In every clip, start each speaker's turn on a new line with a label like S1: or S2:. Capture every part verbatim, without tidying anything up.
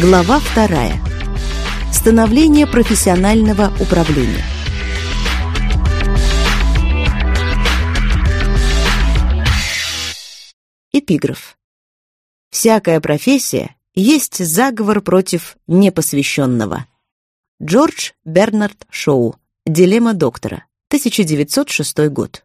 S1: Глава вторая. Становление профессионального управления. Эпиграф. Всякая профессия есть заговор против непосвященного. Джордж Бернард Шоу. Дилемма доктора. тысяча девятьсот шестой год.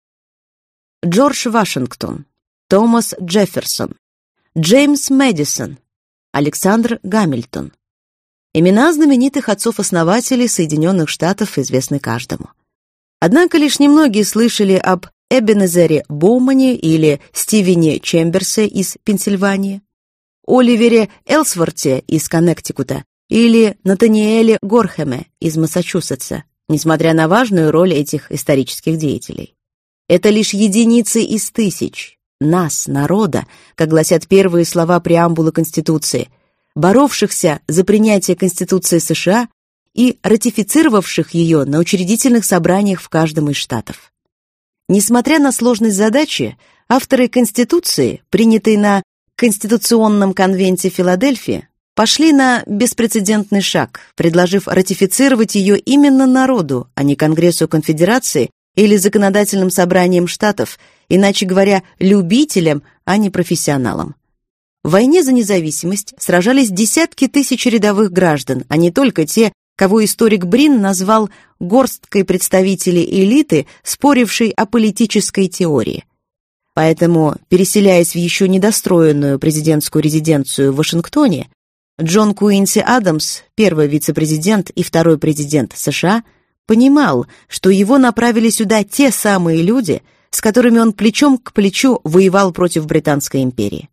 S1: Джордж Вашингтон. Томас Джефферсон. Джеймс Мэдисон. Александр Гамильтон. Имена знаменитых отцов-основателей Соединенных Штатов известны каждому. Однако лишь немногие слышали об Эбенезере Боумане или Стивене Чемберсе из Пенсильвании, Оливере Элсворте из Коннектикута или Натаниэле Горхэме из Массачусетса, несмотря на важную роль этих исторических деятелей. Это лишь единицы из тысяч, нас, народа, как гласят первые слова преамбулы Конституции, боровшихся за принятие Конституции США и ратифицировавших ее на учредительных собраниях в каждом из штатов. Несмотря на сложность задачи, авторы Конституции, принятой на Конституционном конвенте Филадельфии, пошли на беспрецедентный шаг, предложив ратифицировать ее именно народу, а не Конгрессу Конфедерации или законодательным собранием штатов, иначе говоря, любителям, а не профессионалам. В войне за независимость сражались десятки тысяч рядовых граждан, а не только те, кого историк Брин назвал горсткой представителей элиты, спорившей о политической теории. Поэтому, переселяясь в еще недостроенную президентскую резиденцию в Вашингтоне, Джон Куинси Адамс, первый вице-президент и второй президент США, понимал, что его направили сюда те самые люди, с которыми он плечом к плечу воевал против Британской империи.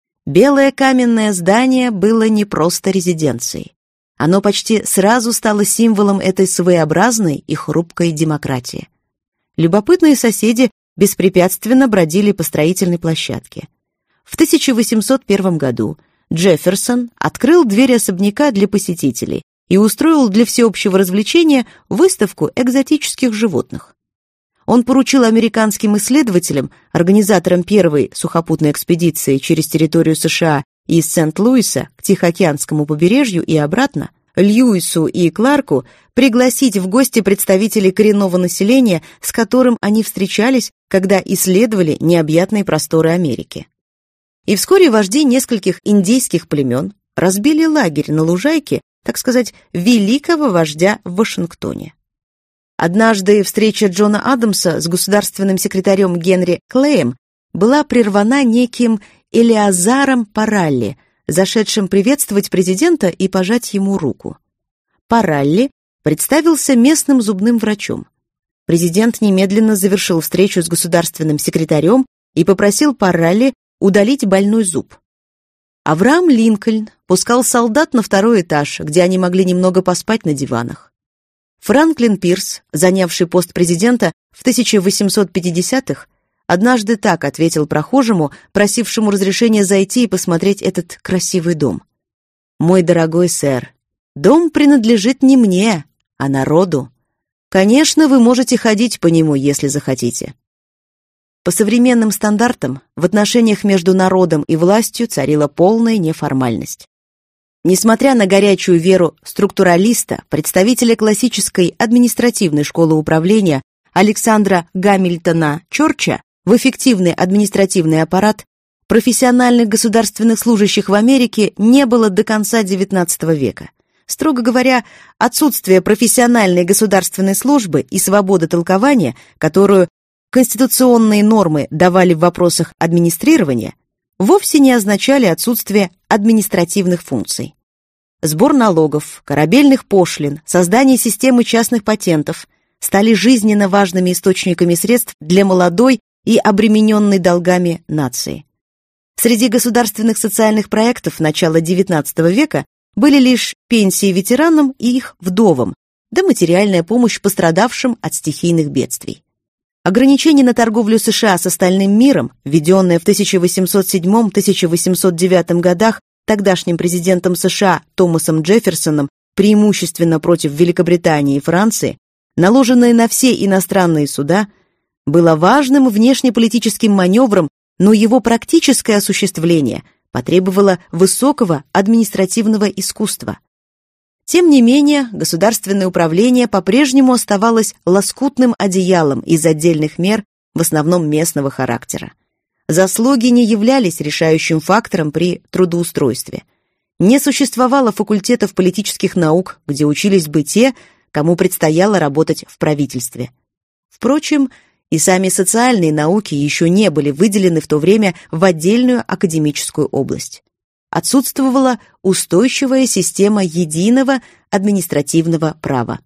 S1: Белое каменное здание было не просто резиденцией. Оно почти сразу стало символом этой своеобразной и хрупкой демократии. Любопытные соседи беспрепятственно бродили по строительной площадке. В тысяча восемьсот первом году Джефферсон открыл двери особняка для посетителей и устроил для всеобщего развлечения выставку экзотических животных. Он поручил американским исследователям, организаторам первой сухопутной экспедиции через территорию США из Сент-Луиса к Тихоокеанскому побережью и обратно, Льюису и Кларку пригласить в гости представителей коренного населения, с которым они встречались, когда исследовали необъятные просторы Америки. И вскоре вожди нескольких индейских племен разбили лагерь на лужайке, так сказать, великого вождя в Вашингтоне. Однажды встреча Джона Адамса с государственным секретарем Генри Клеем была прервана неким Элиазаром Паралли, зашедшим приветствовать президента и пожать ему руку. Паралли представился местным зубным врачом. Президент немедленно завершил встречу с государственным секретарем и попросил Паралли удалить больной зуб. Авраам Линкольн пускал солдат на второй этаж, где они могли немного поспать на диванах. Франклин Пирс, занявший пост президента в тысяча восемьсот пятидесятых, однажды так ответил прохожему, просившему разрешения зайти и посмотреть этот красивый дом. «Мой дорогой сэр, дом принадлежит не мне, а народу. Конечно, вы можете ходить по нему, если захотите». По современным стандартам, в отношениях между народом и властью царила полная неформальность. Несмотря на горячую веру структуралиста, представителя классической административной школы управления Александра Гамильтона Чорча в эффективный административный аппарат, профессиональных государственных служащих в Америке не было до конца девятнадцатого века. Строго говоря, отсутствие профессиональной государственной службы и свободы толкования, которую конституционные нормы давали в вопросах администрирования, вовсе не означали отсутствие административных функций. Сбор налогов, корабельных пошлин, создание системы частных патентов стали жизненно важными источниками средств для молодой и обремененной долгами нации. Среди государственных социальных проектов начала девятнадцатого века были лишь пенсии ветеранам и их вдовам, да материальная помощь пострадавшим от стихийных бедствий. Ограничение на торговлю США с остальным миром, введенное в тысяча восемьсот седьмом — тысяча восемьсот девятом годах тогдашним президентом США Томасом Джефферсоном преимущественно против Великобритании и Франции, наложенное на все иностранные суда, было важным внешнеполитическим маневром, но его практическое осуществление потребовало высокого административного искусства. Тем не менее, государственное управление по-прежнему оставалось лоскутным одеялом из отдельных мер, в основном местного характера. Заслуги не являлись решающим фактором при трудоустройстве. Не существовало факультетов политических наук, где учились бы те, кому предстояло работать в правительстве. Впрочем, и сами социальные науки еще не были выделены в то время в отдельную академическую область. Отсутствовала устойчивая система единого административного права.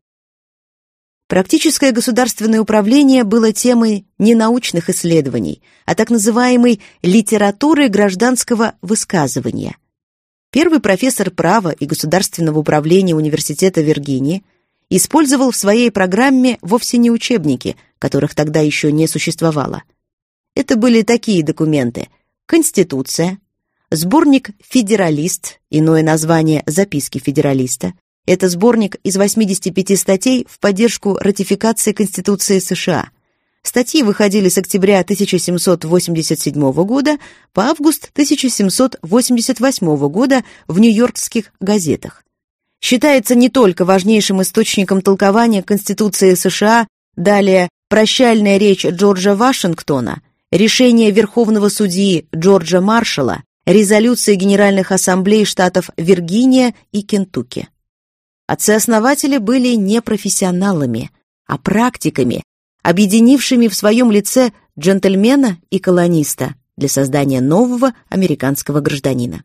S1: Практическое государственное управление было темой не научных исследований, а так называемой литературы гражданского высказывания. Первый профессор права и государственного управления Университета Виргинии использовал в своей программе вовсе не учебники, которых тогда еще не существовало. Это были такие документы: Конституция, сборник «Федералист», иное название «Записки федералиста». Это сборник из восьмидесяти пяти статей в поддержку ратификации Конституции США. Статьи выходили с октября тысяча семьсот восемьдесят седьмого года по август тысяча семьсот восемьдесят восьмого года в нью-йоркских газетах. Считается не только важнейшим источником толкования Конституции США, далее прощальная речь Джорджа Вашингтона, решение Верховного судьи Джорджа Маршалла, резолюции Генеральных ассамблей штатов Виргиния и Кентукки. Отцы-основатели были не профессионалами, а практиками, объединившими в своем лице джентльмена и колониста для создания нового американского гражданина.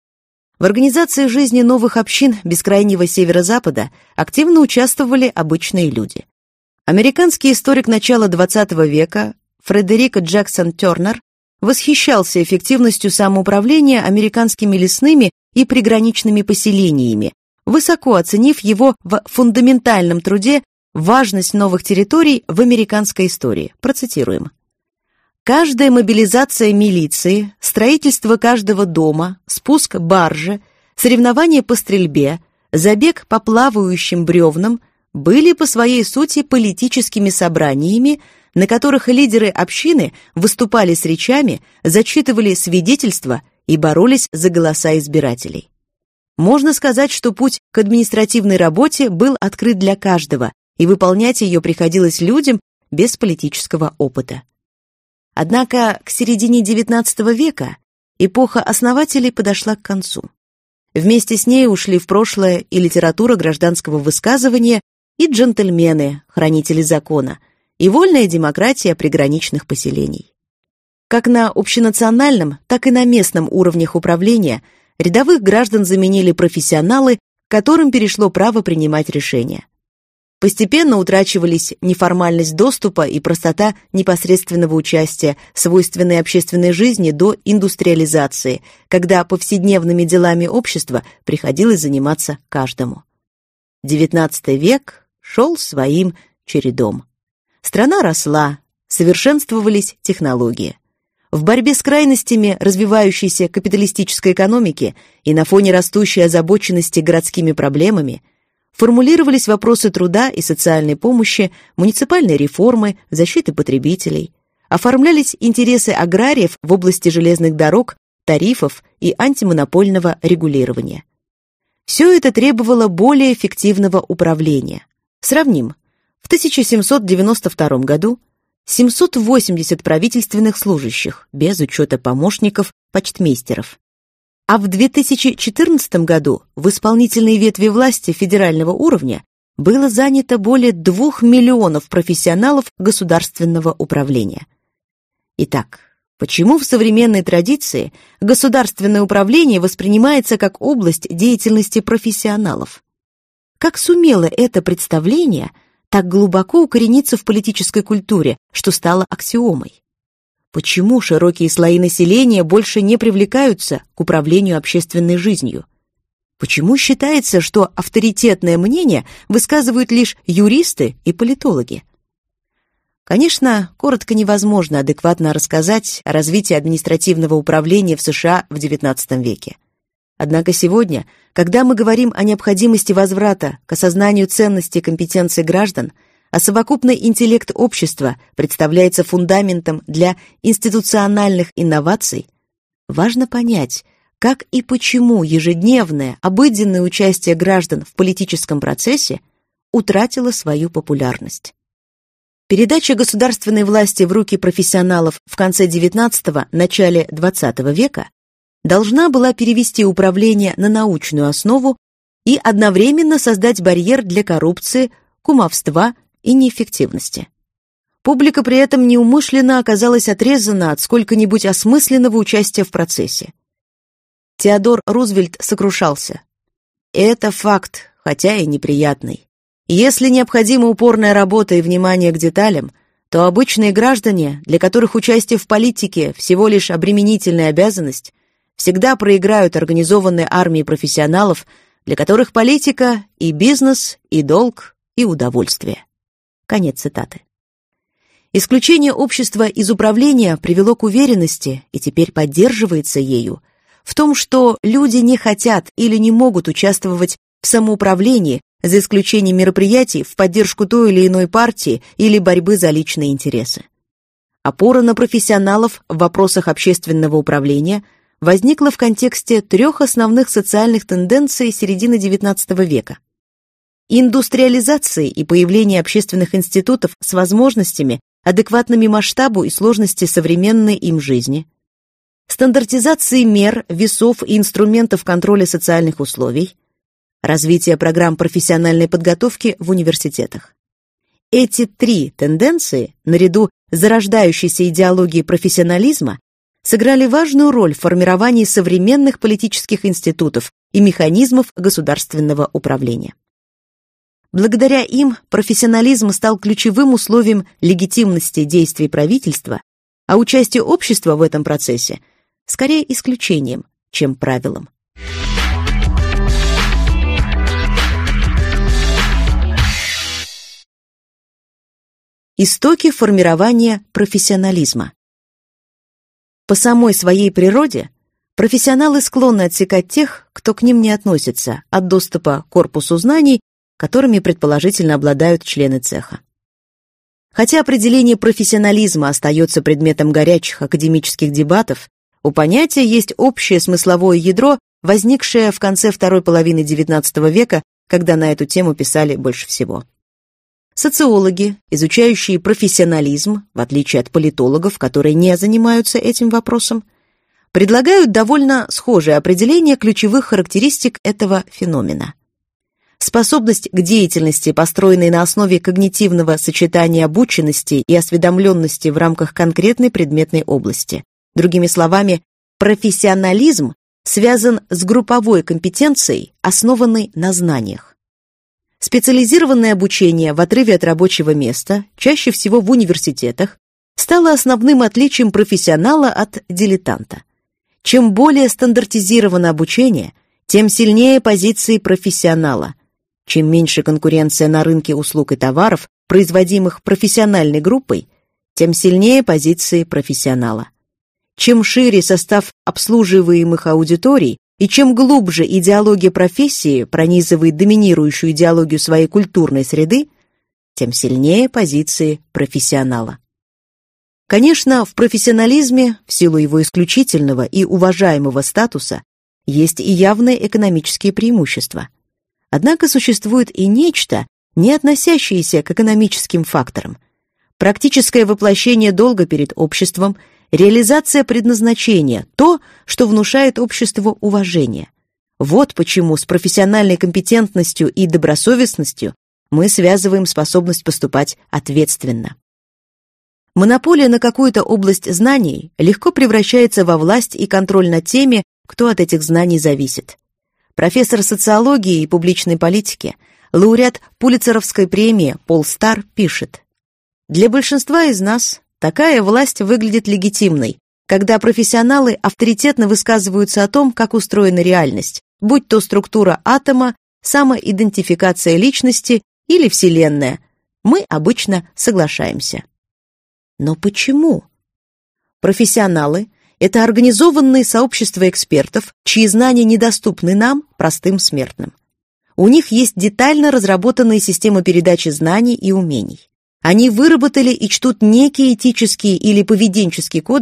S1: В организации жизни новых общин бескрайнего северо-запада активно участвовали обычные люди. Американский историк начала двадцатого века Фредерик Джексон Тернер восхищался эффективностью самоуправления американскими лесными и приграничными поселениями, высоко оценив его в фундаментальном труде «Важность новых территорий в американской истории». Процитируем. «Каждая мобилизация милиции, строительство каждого дома, спуск баржи, соревнования по стрельбе, забег по плавающим бревнам были по своей сути политическими собраниями, на которых лидеры общины выступали с речами, зачитывали свидетельства и боролись за голоса избирателей. Можно сказать, что путь к административной работе был открыт для каждого, и выполнять ее приходилось людям без политического опыта. Однако к середине девятнадцатого века эпоха основателей подошла к концу. Вместе с ней ушли в прошлое и литература гражданского высказывания, и джентльмены, хранители закона, и вольная демократия приграничных поселений. Как на общенациональном, так и на местном уровнях управления рядовых граждан заменили профессионалы, которым перешло право принимать решения. Постепенно утрачивались неформальность доступа и простота непосредственного участия, свойственные общественной жизни до индустриализации, когда повседневными делами общества приходилось заниматься каждому. девятнадцатый век шел своим чередом. Страна росла, совершенствовались технологии. В борьбе с крайностями развивающейся капиталистической экономики и на фоне растущей озабоченности городскими проблемами формулировались вопросы труда и социальной помощи, муниципальной реформы, защиты потребителей, оформлялись интересы аграриев в области железных дорог, тарифов и антимонопольного регулирования. Все это требовало более эффективного управления. Сравним. В тысяча семьсот девяносто втором году семьсот восемьдесят правительственных служащих, без учета помощников, почтмейстеров. А в две тысячи четырнадцатом году в исполнительной ветви власти федерального уровня было занято более двух миллионов профессионалов государственного управления. Итак, почему в современной традиции государственное управление воспринимается как область деятельности профессионалов? Как сумело это представление так глубоко укорениться в политической культуре, что стало аксиомой? Почему широкие слои населения больше не привлекаются к управлению общественной жизнью? Почему считается, что авторитетное мнение высказывают лишь юристы и политологи? Конечно, коротко невозможно адекватно рассказать о развитии административного управления в США в девятнадцатом веке. Однако сегодня, когда мы говорим о необходимости возврата к осознанию ценности компетенций граждан, а совокупный интеллект общества представляется фундаментом для институциональных инноваций, важно понять, как и почему ежедневное, обыденное участие граждан в политическом процессе утратило свою популярность. Передача государственной власти в руки профессионалов в конце девятнадцатого – начале двадцатого века должна была перевести управление на научную основу и одновременно создать барьер для коррупции, кумовства и неэффективности. Публика при этом неумышленно оказалась отрезана от сколько-нибудь осмысленного участия в процессе. Теодор Рузвельт сокрушался: «Это факт, хотя и неприятный. Если необходима упорная работа и внимание к деталям, то обычные граждане, для которых участие в политике всего лишь обременительная обязанность, всегда проиграют организованной армии профессионалов, для которых политика и бизнес, и долг, и удовольствие». Конец цитаты. Исключение общества из управления привело к уверенности, и теперь поддерживается ею, в том, что люди не хотят или не могут участвовать в самоуправлении, за исключением мероприятий в поддержку той или иной партии или борьбы за личные интересы. Опора на профессионалов в вопросах общественного управления возникла в контексте трех основных социальных тенденций середины девятнадцатого века: индустриализации и появления общественных институтов с возможностями, адекватными масштабу и сложности современной им жизни, стандартизации мер, весов и инструментов контроля социальных условий, развитие программ профессиональной подготовки в университетах. Эти три тенденции, наряду с зарождающейся идеологией профессионализма, сыграли важную роль в формировании современных политических институтов и механизмов государственного управления. Благодаря им профессионализм стал ключевым условием легитимности действий правительства, а участие общества в этом процессе скорее исключением, чем правилом. Истоки формирования профессионализма. По самой своей природе профессионалы склонны отсекать тех, кто к ним не относится, от доступа к корпусу знаний, которыми предположительно обладают члены цеха. Хотя определение профессионализма остается предметом горячих академических дебатов, у понятия есть общее смысловое ядро, возникшее в конце второй половины девятнадцатого века, когда на эту тему писали больше всего. Социологи, изучающие профессионализм, в отличие от политологов, которые не занимаются этим вопросом, предлагают довольно схожее определение ключевых характеристик этого феномена. Способность к деятельности, построенной на основе когнитивного сочетания обученности и осведомленности в рамках конкретной предметной области. Другими словами, профессионализм связан с групповой компетенцией, основанной на знаниях. Специализированное обучение в отрыве от рабочего места, чаще всего в университетах, стало основным отличием профессионала от дилетанта. Чем более стандартизировано обучение, тем сильнее позиции профессионала. Чем меньше конкуренция на рынке услуг и товаров, производимых профессиональной группой, тем сильнее позиции профессионала. Чем шире состав обслуживаемых аудиторий и чем глубже идеология профессии пронизывает доминирующую идеологию своей культурной среды, тем сильнее позиции профессионала. Конечно, в профессионализме, в силу его исключительного и уважаемого статуса, есть и явные экономические преимущества. Однако существует и нечто, не относящееся к экономическим факторам. Практическое воплощение долга перед обществом, реализация предназначения, то, что внушает обществу уважение. Вот почему с профессиональной компетентностью и добросовестностью мы связываем способность поступать ответственно. Монополия на какую-то область знаний легко превращается во власть и контроль над теми, кто от этих знаний зависит. Профессор социологии и публичной политики, лауреат Пулитцеровской премии Пол Старр пишет: «Для большинства из нас такая власть выглядит легитимной, когда профессионалы авторитетно высказываются о том, как устроена реальность, будь то структура атома, самоидентификация личности или Вселенная. Мы обычно соглашаемся». Но почему? Профессионалы — это организованные сообщества экспертов, чьи знания недоступны нам, простым смертным. У них есть детально разработанные системы передачи знаний и умений. Они выработали и чтут некий этический или поведенческий кодекс,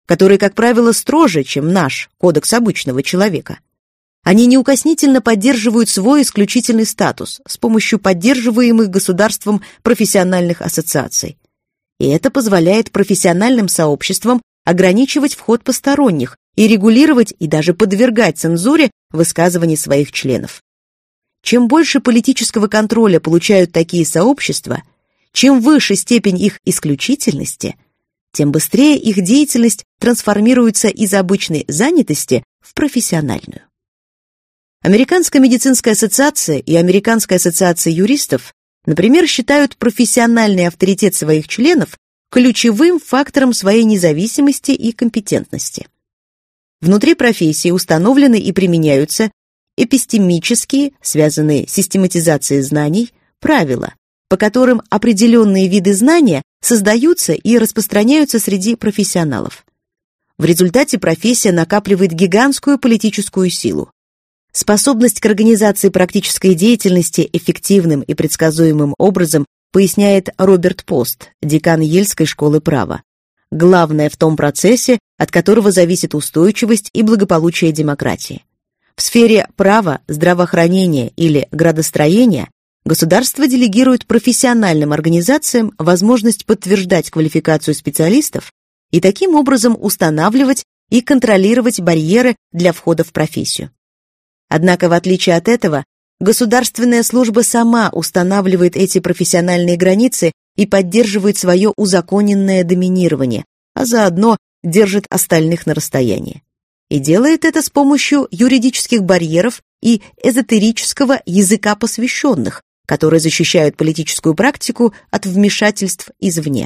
S1: который, как правило, строже, чем наш кодекс обычного человека. Они неукоснительно поддерживают свой исключительный статус с помощью поддерживаемых государством профессиональных ассоциаций. И это позволяет профессиональным сообществам ограничивать вход посторонних и регулировать и даже подвергать цензуре высказываний своих членов. Чем больше политического контроля получают такие сообщества, чем выше степень их исключительности, тем быстрее их деятельность трансформируется из обычной занятости в профессиональную. Американская медицинская ассоциация и Американская ассоциация юристов, например, считают профессиональный авторитет своих членов ключевым фактором своей независимости и компетентности. Внутри профессии установлены и применяются эпистемические, связанные с систематизацией знаний, правила, по которым определенные виды знания создаются и распространяются среди профессионалов. В результате профессия накапливает гигантскую политическую силу. Способность к организации практической деятельности эффективным и предсказуемым образом поясняет Роберт Пост, декан Ельской школы права. Главное в том процессе, от которого зависит устойчивость и благополучие демократии. В сфере права, здравоохранения или градостроения государство делегирует профессиональным организациям возможность подтверждать квалификацию специалистов и таким образом устанавливать и контролировать барьеры для входа в профессию. Однако, в отличие от этого, государственная служба сама устанавливает эти профессиональные границы и поддерживает свое узаконенное доминирование, а заодно держит остальных на расстоянии. И делает это с помощью юридических барьеров и эзотерического языка посвященных, которые защищают политическую практику от вмешательств извне.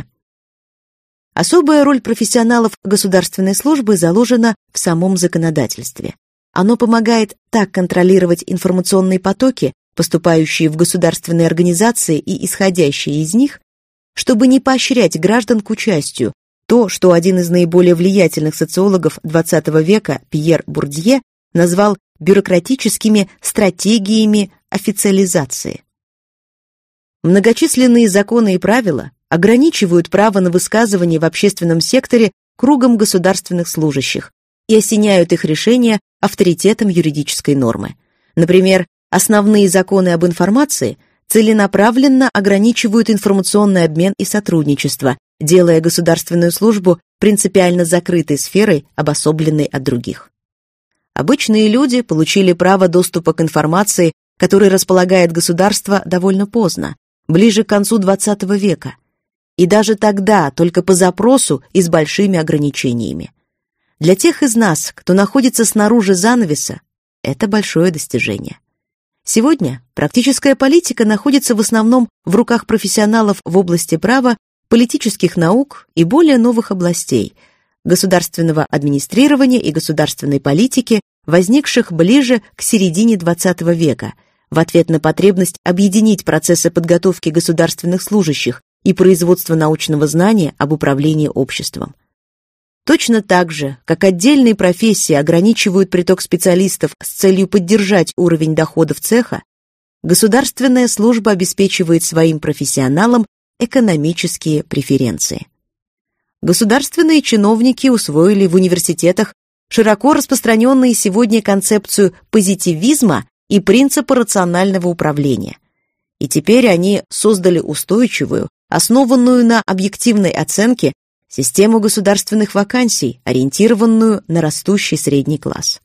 S1: Особая роль профессионалов государственной службы заложена в самом законодательстве. Оно помогает так контролировать информационные потоки, поступающие в государственные организации и исходящие из них, чтобы не поощрять граждан к участию, то, что один из наиболее влиятельных социологов двадцатого века Пьер Бурдье назвал бюрократическими стратегиями официализации. Многочисленные законы и правила ограничивают право на высказывание в общественном секторе кругом государственных служащих и осеняют их решения авторитетом юридической нормы. Например, основные законы об информации целенаправленно ограничивают информационный обмен и сотрудничество, делая государственную службу принципиально закрытой сферой, обособленной от других. Обычные люди получили право доступа к информации, которой располагает государство, довольно поздно, ближе к концу двадцатого века, и даже тогда только по запросу и с большими ограничениями. Для тех из нас, кто находится снаружи занавеса, это большое достижение. Сегодня практическая политика находится в основном в руках профессионалов в области права, политических наук и более новых областей – государственного администрирования и государственной политики, возникших ближе к середине двадцатого века, в ответ на потребность объединить процессы подготовки государственных служащих и производства научного знания об управлении обществом. Точно так же, как отдельные профессии ограничивают приток специалистов с целью поддержать уровень доходов цеха, государственная служба обеспечивает своим профессионалам экономические преференции. Государственные чиновники усвоили в университетах широко распространенные сегодня концепцию позитивизма и принципа рационального управления. И теперь они создали устойчивую, основанную на объективной оценке, систему государственных вакансий, ориентированную на растущий средний класс.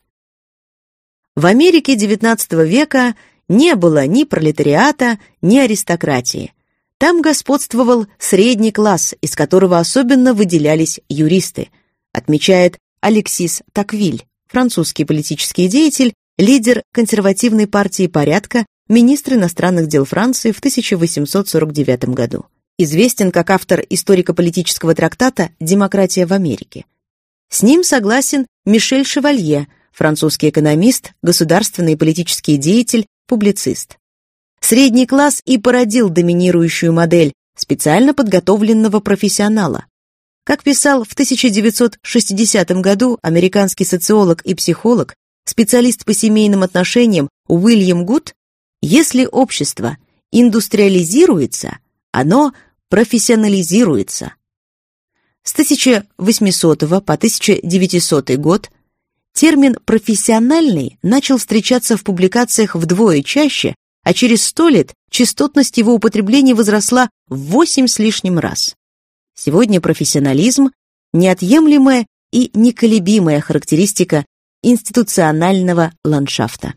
S1: В Америке девятнадцатого века не было ни пролетариата, ни аристократии. Там господствовал средний класс, из которого особенно выделялись юристы, отмечает Алексис Таквиль, французский политический деятель, лидер консервативной партии порядка, министр иностранных дел Франции в тысяча восемьсот сорок девятом году. Известен как автор историко-политического трактата «Демократия в Америке». С ним согласен Мишель Шевалье, французский экономист, государственный и политический деятель, публицист. Средний класс и породил доминирующую модель специально подготовленного профессионала. Как писал в тысяча девятьсот шестидесятом году американский социолог и психолог, специалист по семейным отношениям Уильям Гуд, если общество индустриализируется, оно профессионализируется. С тысяча восьмисотого по тысяча девятисотый год термин «профессиональный» начал встречаться в публикациях вдвое чаще, а через сто лет частотность его употребления возросла в восемь с лишним раз. Сегодня профессионализм – неотъемлемая и неколебимая характеристика институционального ландшафта.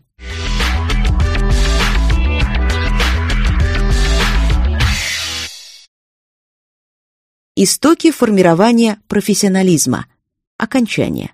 S1: Истоки формирования профессионализма. Окончание.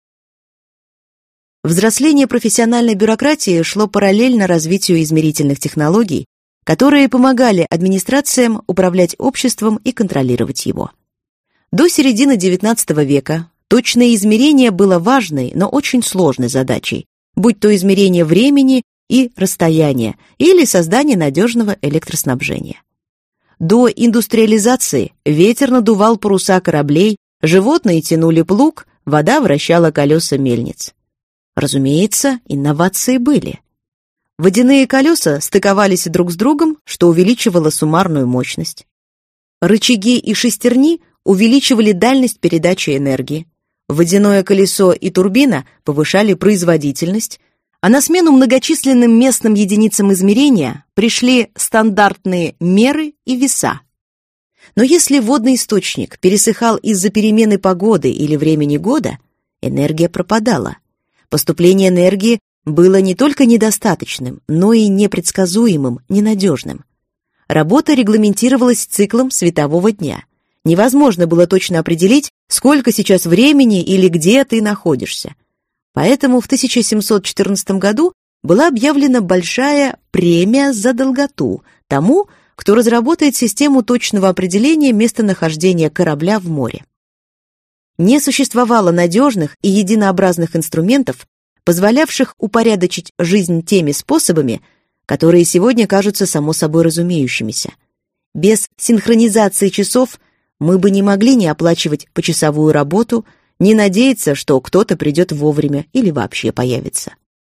S1: Взросление профессиональной бюрократии шло параллельно развитию измерительных технологий, которые помогали администрациям управлять обществом и контролировать его. До середины девятнадцатого века точное измерение было важной, но очень сложной задачей, будь то измерение времени и расстояния или создание надежного электроснабжения. До индустриализации ветер надувал паруса кораблей, животные тянули плуг, вода вращала колеса мельниц. Разумеется, инновации были. Водяные колеса стыковались друг с другом, что увеличивало суммарную мощность. Рычаги и шестерни увеличивали дальность передачи энергии. Водяное колесо и турбина повышали производительность, а на смену многочисленным местным единицам измерения пришли стандартные меры и веса. Но если водный источник пересыхал из-за перемены погоды или времени года, энергия пропадала. Поступление энергии было не только недостаточным, но и непредсказуемым, ненадежным. Работа регламентировалась циклом светового дня. Невозможно было точно определить, сколько сейчас времени или где ты находишься. Поэтому в тысяча семьсот четырнадцатом году была объявлена большая премия за долготу тому, кто разработает систему точного определения местонахождения корабля в море. Не существовало надежных и единообразных инструментов, позволявших упорядочить жизнь теми способами, которые сегодня кажутся само собой разумеющимися. Без синхронизации часов мы бы не могли не оплачивать почасовую работу, не надеяться, что кто-то придет вовремя или вообще появится.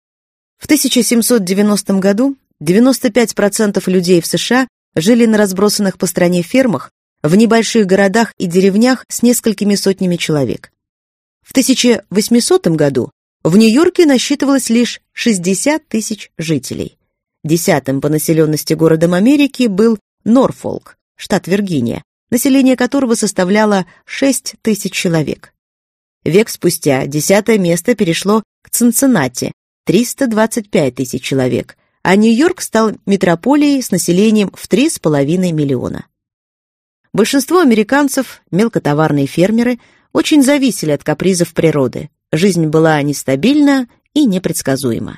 S1: В тысяча семьсот девяностом году девяносто пять процентов людей в США жили на разбросанных по стране фермах, в небольших городах и деревнях с несколькими сотнями человек. В тысяча восьмисотом году в Нью-Йорке насчитывалось лишь шестьдесят тысяч жителей. Десятым по населенности городом Америки был Норфолк, штат Виргиния, население которого составляло шесть тысяч человек. Век спустя десятое место перешло к Цинциннати, триста двадцать пять тысяч человек, а Нью-Йорк стал метрополией с населением в три с половиной миллиона. Большинство американцев, мелкотоварные фермеры, очень зависели от капризов природы. Жизнь была нестабильна и непредсказуема.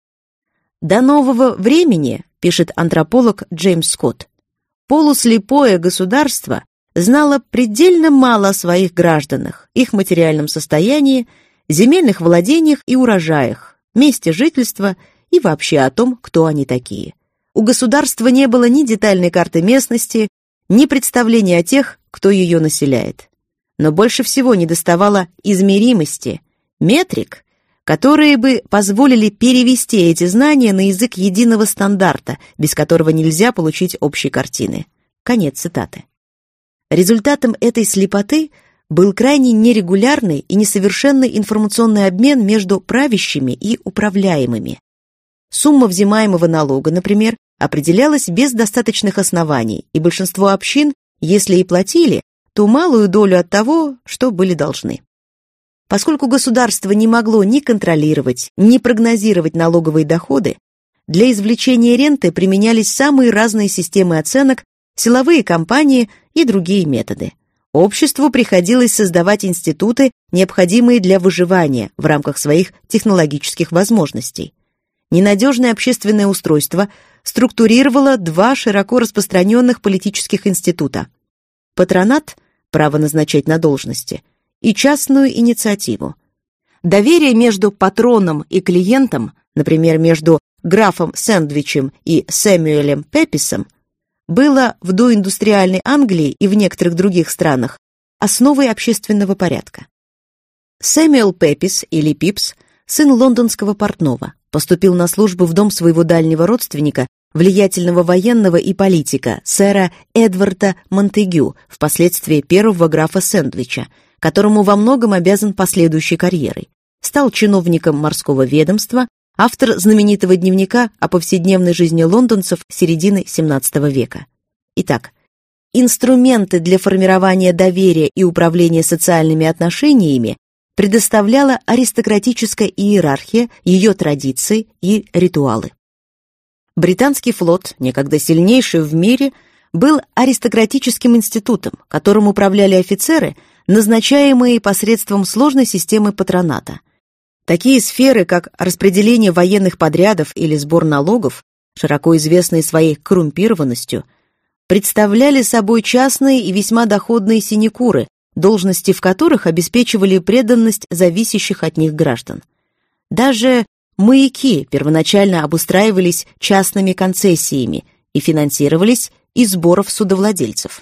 S1: До нового времени, пишет антрополог Джеймс Скотт, полуслепое государство знало предельно мало о своих гражданах, их материальном состоянии, земельных владениях и урожаях, месте жительства и вообще о том, кто они такие. У государства не было ни детальной карты местности, ни представления о тех, кто ее населяет. Но больше всего недоставало измеримости, метрик, которые бы позволили перевести эти знания на язык единого стандарта, без которого нельзя получить общей картины. Конец цитаты. Результатом этой слепоты был крайне нерегулярный и несовершенный информационный обмен между правящими и управляемыми. Сумма взимаемого налога, например, определялась без достаточных оснований, и большинство общин, если и платили, то малую долю от того, что были должны. Поскольку государство не могло ни контролировать, ни прогнозировать налоговые доходы, для извлечения ренты применялись самые разные системы оценок, силовые кампании и другие методы. Обществу приходилось создавать институты, необходимые для выживания в рамках своих технологических возможностей. Ненадежное общественное устройство структурировало два широко распространенных политических института – патронат, право назначать на должности, и частную инициативу. Доверие между патроном и клиентом, например, между графом Сэндвичем и Сэмюэлем Пеписом, было в доиндустриальной Англии и в некоторых других странах основой общественного порядка. Сэмюэл Пепис, или Пипс, сын лондонского портного, поступил на службу в дом своего дальнего родственника влиятельного военного и политика сэра Эдварда Монтегю, впоследствии первого графа Сэндвича, которому во многом обязан последующей карьерой. Стал чиновником морского ведомства, автор знаменитого дневника о повседневной жизни лондонцев середины семнадцатого века. Итак, инструменты для формирования доверия и управления социальными отношениями предоставляла аристократическая иерархия, ее традиции и ритуалы. Британский флот, некогда сильнейший в мире, был аристократическим институтом, которым управляли офицеры, назначаемые посредством сложной системы патроната. Такие сферы, как распределение военных подрядов или сбор налогов, широко известные своей коррумпированностью, представляли собой частные и весьма доходные синекуры, должности в которых обеспечивали преданность зависящих от них граждан. Даже маяки первоначально обустраивались частными концессиями и финансировались из сборов судовладельцев.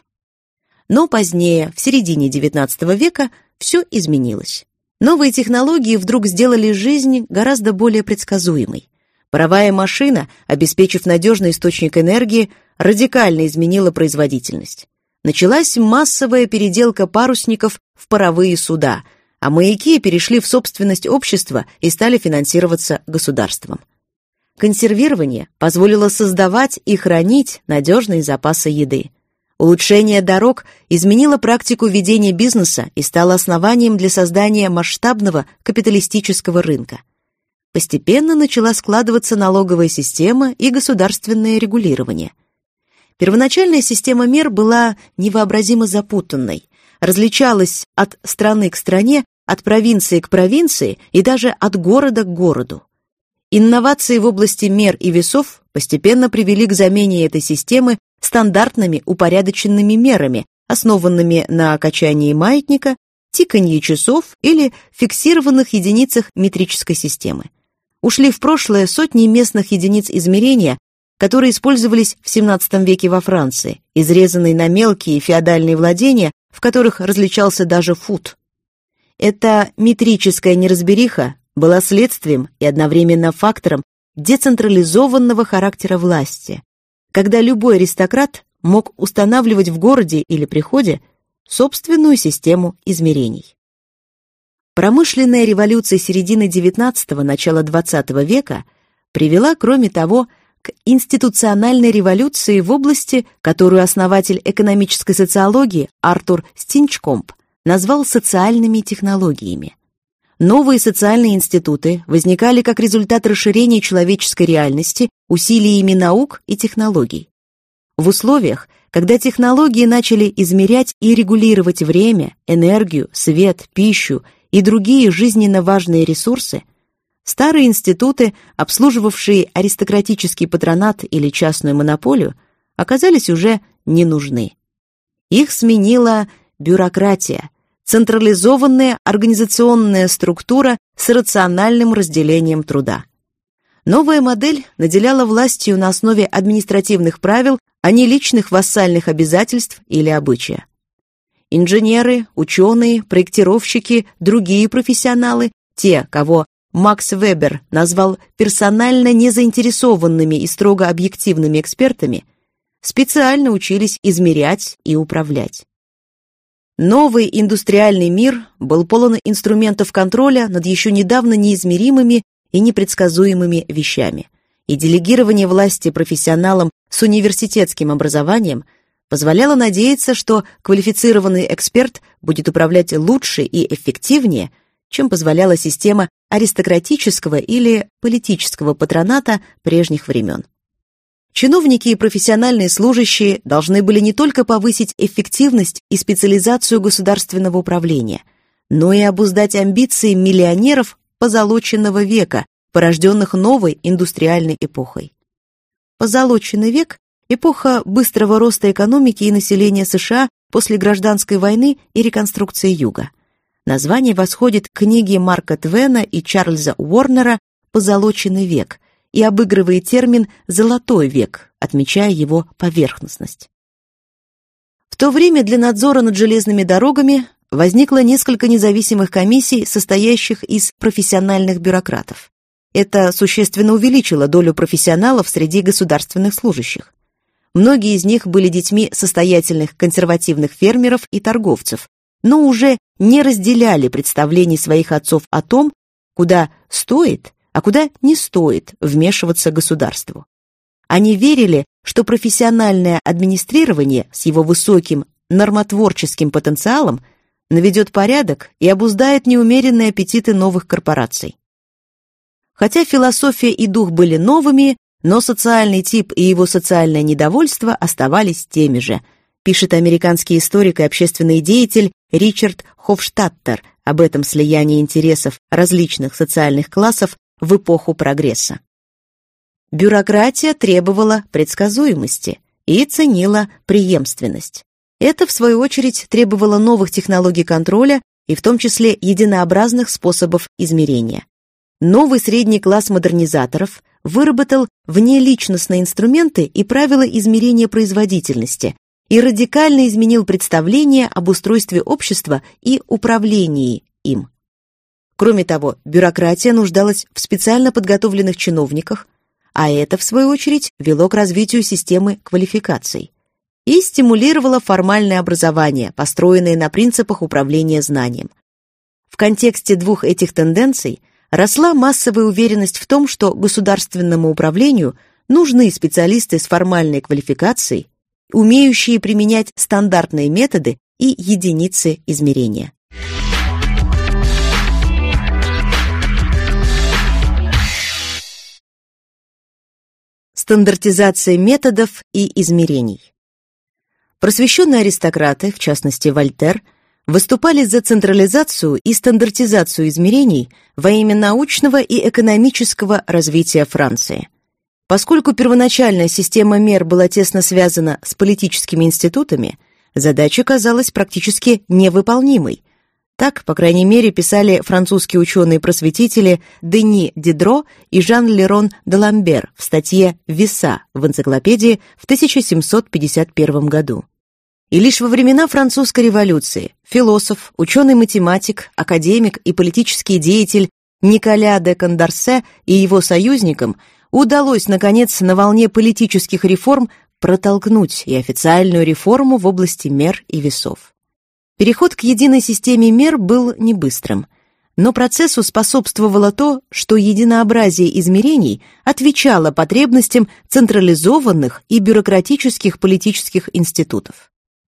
S1: Но позднее, в середине девятнадцатого века, все изменилось. Новые технологии вдруг сделали жизнь гораздо более предсказуемой. Паровая машина, обеспечив надежный источник энергии, радикально изменила производительность. Началась массовая переделка парусников в паровые суда, а маяки перешли в собственность общества и стали финансироваться государством. Консервирование позволило создавать и хранить надежные запасы еды. Улучшение дорог изменило практику ведения бизнеса и стало основанием для создания масштабного капиталистического рынка. Постепенно начала складываться налоговая система и государственное регулирование. Первоначальная система мер была невообразимо запутанной, различалась от страны к стране, от провинции к провинции и даже от города к городу. Инновации в области мер и весов постепенно привели к замене этой системы стандартными упорядоченными мерами, основанными на качании маятника, тиканье часов или фиксированных единицах метрической системы. Ушли в прошлое сотни местных единиц измерения, которые использовались в семнадцатом веке во Франции, изрезанные на мелкие феодальные владения, в которых различался даже фут. Эта метрическая неразбериха была следствием и одновременно фактором децентрализованного характера власти, когда любой аристократ мог устанавливать в городе или приходе собственную систему измерений. Промышленная революция середины девятнадцатого – начала двадцатого века привела, кроме того, к институциональной революции в области, которую основатель экономической социологии Артур Стинчкомб назвал социальными технологиями. Новые социальные институты возникали как результат расширения человеческой реальности усилиями наук и технологий. В условиях, когда технологии начали измерять и регулировать время, энергию, свет, пищу и другие жизненно важные ресурсы, старые институты, обслуживавшие аристократический патронат или частную монополию, оказались уже не нужны. Их сменила бюрократия, централизованная организационная структура с рациональным разделением труда. Новая модель наделяла властью на основе административных правил, а не личных вассальных обязательств или обычая. Инженеры, ученые, проектировщики, другие профессионалы, те, кого Макс Вебер назвал персонально незаинтересованными и строго объективными экспертами, специально учились измерять и управлять. Новый индустриальный мир был полон инструментов контроля над еще недавно неизмеримыми и непредсказуемыми вещами, и делегирование власти профессионалам с университетским образованием позволяло надеяться, что квалифицированный эксперт будет управлять лучше и эффективнее, чем позволяла система аристократического или политического патроната прежних времен. Чиновники и профессиональные служащие должны были не только повысить эффективность и специализацию государственного управления, но и обуздать амбиции миллионеров позолоченного века, порожденных новой индустриальной эпохой. Позолоченный век – эпоха быстрого роста экономики и населения США после гражданской войны и реконструкции Юга. Название восходит к книге Марка Твена и Чарльза Уорнера «Позолоченный век» и обыгрывает термин «золотой век», отмечая его поверхностность. В то время для надзора над железными дорогами возникло несколько независимых комиссий, состоящих из профессиональных бюрократов. Это существенно увеличило долю профессионалов среди государственных служащих. Многие из них были детьми состоятельных консервативных фермеров и торговцев, но уже не разделяли представлений своих отцов о том, куда стоит, а куда не стоит вмешиваться государству. Они верили, что профессиональное администрирование с его высоким нормотворческим потенциалом наведет порядок и обуздает неумеренные аппетиты новых корпораций. Хотя философия и дух были новыми, но социальный тип и его социальное недовольство оставались теми же, пишет американский историк и общественный деятель Ричард Хофштаттер об этом слиянии интересов различных социальных классов в эпоху прогресса. Бюрократия требовала предсказуемости и ценила преемственность. Это, в свою очередь, требовало новых технологий контроля и в том числе единообразных способов измерения. Новый средний класс модернизаторов выработал внеличностные инструменты и правила измерения производительности и радикально изменил представление об устройстве общества и управлении им. Кроме того, бюрократия нуждалась в специально подготовленных чиновниках, а это, в свою очередь, вело к развитию системы квалификаций и стимулировало формальное образование, построенное на принципах управления знанием. В контексте двух этих тенденций росла массовая уверенность в том, что государственному управлению нужны специалисты с формальной квалификацией, умеющие применять стандартные методы и единицы измерения. Стандартизация методов и измерений. Просвещенные аристократы, в частности Вольтер, выступали за централизацию и стандартизацию измерений во имя научного и экономического развития Франции. Поскольку первоначальная система мер была тесно связана с политическими институтами, задача казалась практически невыполнимой. Так, по крайней мере, писали французские ученые-просветители Дени Дидро и Жан-Лерон де Ламбер в статье «Веса» в энциклопедии в тысяча семьсот пятьдесят первом году. И лишь во времена французской революции философ, ученый-математик, академик и политический деятель Николя де Кондарсе и его союзникам удалось, наконец, на волне политических реформ протолкнуть и официальную реформу в области мер и весов. Переход к единой системе мер был не быстрым, но процессу способствовало то, что единообразие измерений отвечало потребностям централизованных и бюрократических политических институтов.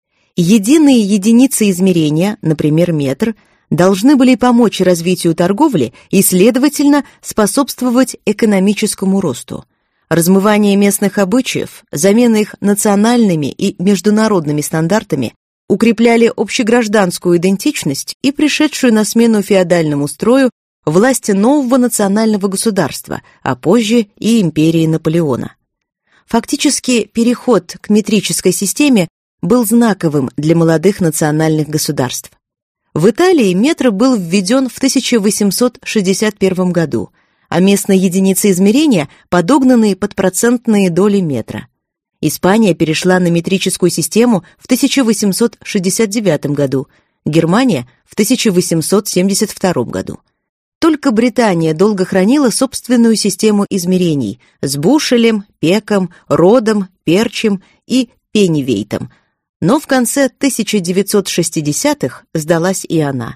S1: Единые единицы измерения, например, метр, должны были помочь развитию торговли и, следовательно, способствовать экономическому росту. Размывание местных обычаев, замена их национальными и международными стандартами укрепляли общегражданскую идентичность и пришедшую на смену феодальному строю власти нового национального государства, а позже и империи Наполеона. Фактически, переход к метрической системе был знаковым для молодых национальных государств. В Италии метр был введен в тысяча восемьсот шестьдесят первом году, а местные единицы измерения подогнаны под процентные доли метра. Испания перешла на метрическую систему в тысяча восемьсот шестьдесят девятом году, Германия — в тысяча восемьсот семьдесят втором году. Только Британия долго хранила собственную систему измерений с бушелем, пеком, родом, перчем и пеннивейтом, но в конце тысяча девятьсот шестидесятых сдалась и она.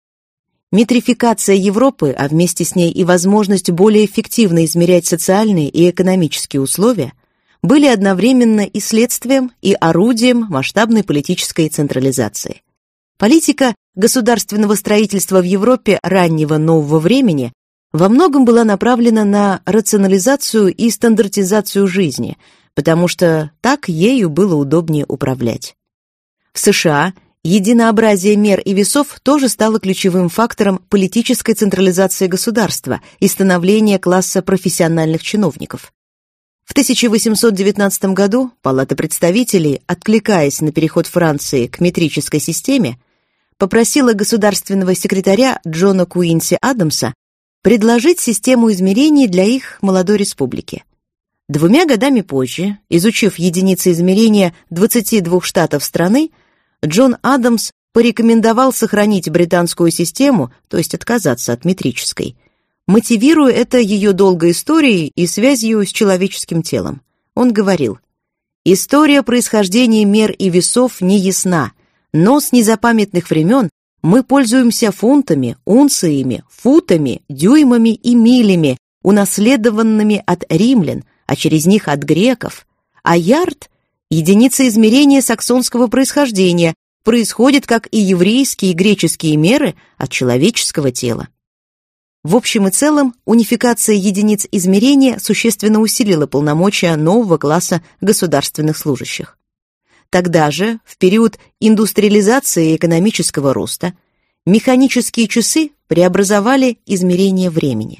S1: Метрификация Европы, а вместе с ней и возможность более эффективно измерять социальные и экономические условия, были одновременно и следствием, и орудием масштабной политической централизации. Политика государственного строительства в Европе раннего нового времени во многом была направлена на рационализацию и стандартизацию жизни, потому что так ею было удобнее управлять. В США единообразие мер и весов тоже стало ключевым фактором политической централизации государства и становления класса профессиональных чиновников. В тысяча восемьсот девятнадцатом году Палата представителей, откликаясь на переход Франции к метрической системе, попросила государственного секретаря Джона Куинси Адамса предложить систему измерений для их молодой республики. Двумя годами позже, изучив единицы измерения двадцати двух штатов страны, Джон Адамс порекомендовал сохранить британскую систему, то есть отказаться от метрической, мотивируя это ее долгой историей и связью с человеческим телом. Он говорил: «История происхождения мер и весов не ясна, но с незапамятных времен мы пользуемся фунтами, унциями, футами, дюймами и милями, унаследованными от римлян, а через них от греков, а ярд — единица измерения саксонского происхождения, происходит, как и еврейские и греческие меры, от человеческого тела». В общем и целом, унификация единиц измерения существенно усилила полномочия нового класса государственных служащих. Тогда же, в период индустриализации и экономического роста, механические часы преобразовали измерение времени.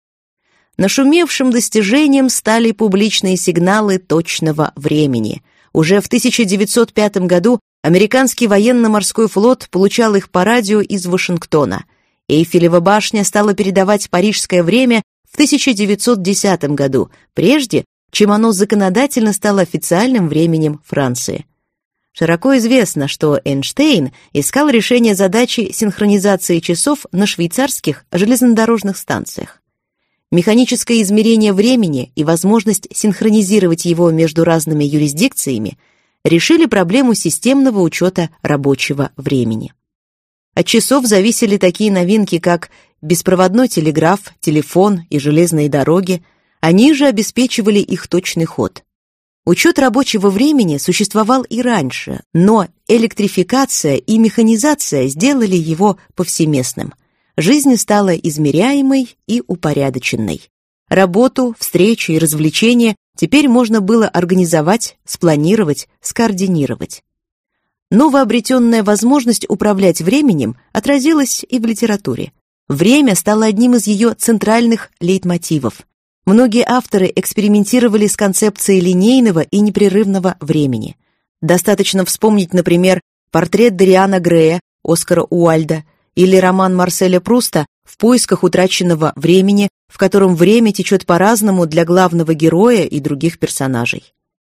S1: Нашумевшим достижением стали публичные сигналы точного времени. Уже в тысяча девятьсот пятом году американский военно-морской флот получал их по радио из Вашингтона. Эйфелева башня стала передавать парижское время в тысяча девятьсот десятом году, прежде чем оно законодательно стало официальным временем Франции. Широко известно, что Эйнштейн искал решение задачи синхронизации часов на швейцарских железнодорожных станциях. Механическое измерение времени и возможность синхронизировать его между разными юрисдикциями решили проблему системного учета рабочего времени. От часов зависели такие новинки, как беспроводной телеграф, телефон и железные дороги, они же обеспечивали их точный ход. Учет рабочего времени существовал и раньше, но электрификация и механизация сделали его повсеместным. Жизнь стала измеряемой и упорядоченной. Работу, встречи и развлечения теперь можно было организовать, спланировать, скоординировать. Новообретенная возможность управлять временем отразилась и в литературе. Время стало одним из ее центральных лейтмотивов. Многие авторы экспериментировали с концепцией линейного и непрерывного времени. Достаточно вспомнить, например, портрет Дориана Грея, Оскара Уальда, или роман Марселя Пруста «В поисках утраченного времени», в котором время течет по-разному для главного героя и других персонажей.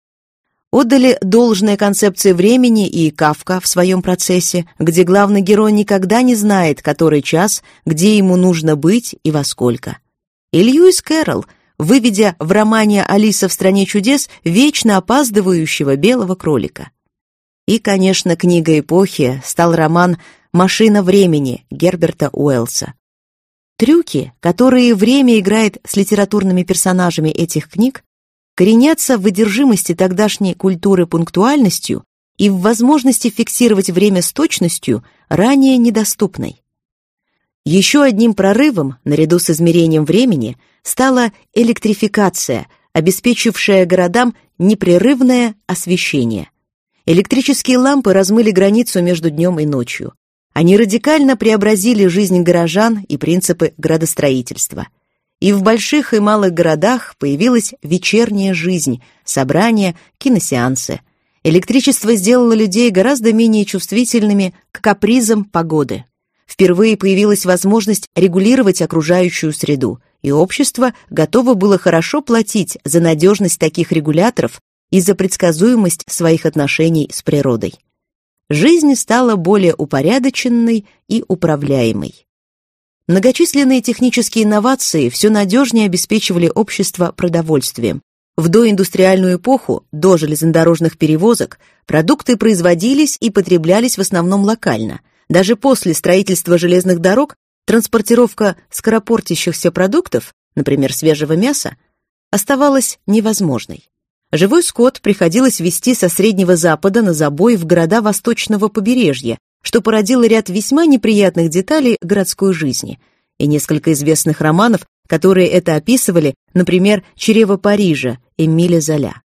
S1: Отдали должное концепции времени и Кафка в своем процессе, где главный герой никогда не знает, который час, где ему нужно быть и во сколько. И Льюис Кэрролл, выведя в романе «Алиса в стране чудес» вечно опаздывающего белого кролика. И, конечно, книгой эпохи стал роман «Машина времени» Герберта Уэллса. Трюки, которые время играет с литературными персонажами этих книг, коренятся в одержимости тогдашней культуры пунктуальностью и в возможности фиксировать время с точностью, ранее недоступной. Еще одним прорывом, наряду с измерением времени, стала электрификация, обеспечившая городам непрерывное освещение. Электрические лампы размыли границу между днем и ночью. Они радикально преобразили жизнь горожан и принципы градостроительства. И в больших и малых городах появилась вечерняя жизнь, собрания, киносеансы. Электричество сделало людей гораздо менее чувствительными к капризам погоды. Впервые появилась возможность регулировать окружающую среду, и общество готово было хорошо платить за надежность таких регуляторов и за предсказуемость своих отношений с природой. Жизнь стала более упорядоченной и управляемой. Многочисленные технические инновации все надежнее обеспечивали общество продовольствием. В доиндустриальную эпоху, до железнодорожных перевозок, продукты производились и потреблялись в основном локально. Даже после строительства железных дорог транспортировка скоропортящихся продуктов, например, свежего мяса, оставалась невозможной. Живой скот приходилось везти со Среднего Запада на забой в города восточного побережья, что породило ряд весьма неприятных деталей городской жизни, и несколько известных романов, которые это описывали, например, «Чрево Парижа» Эмиля Золя.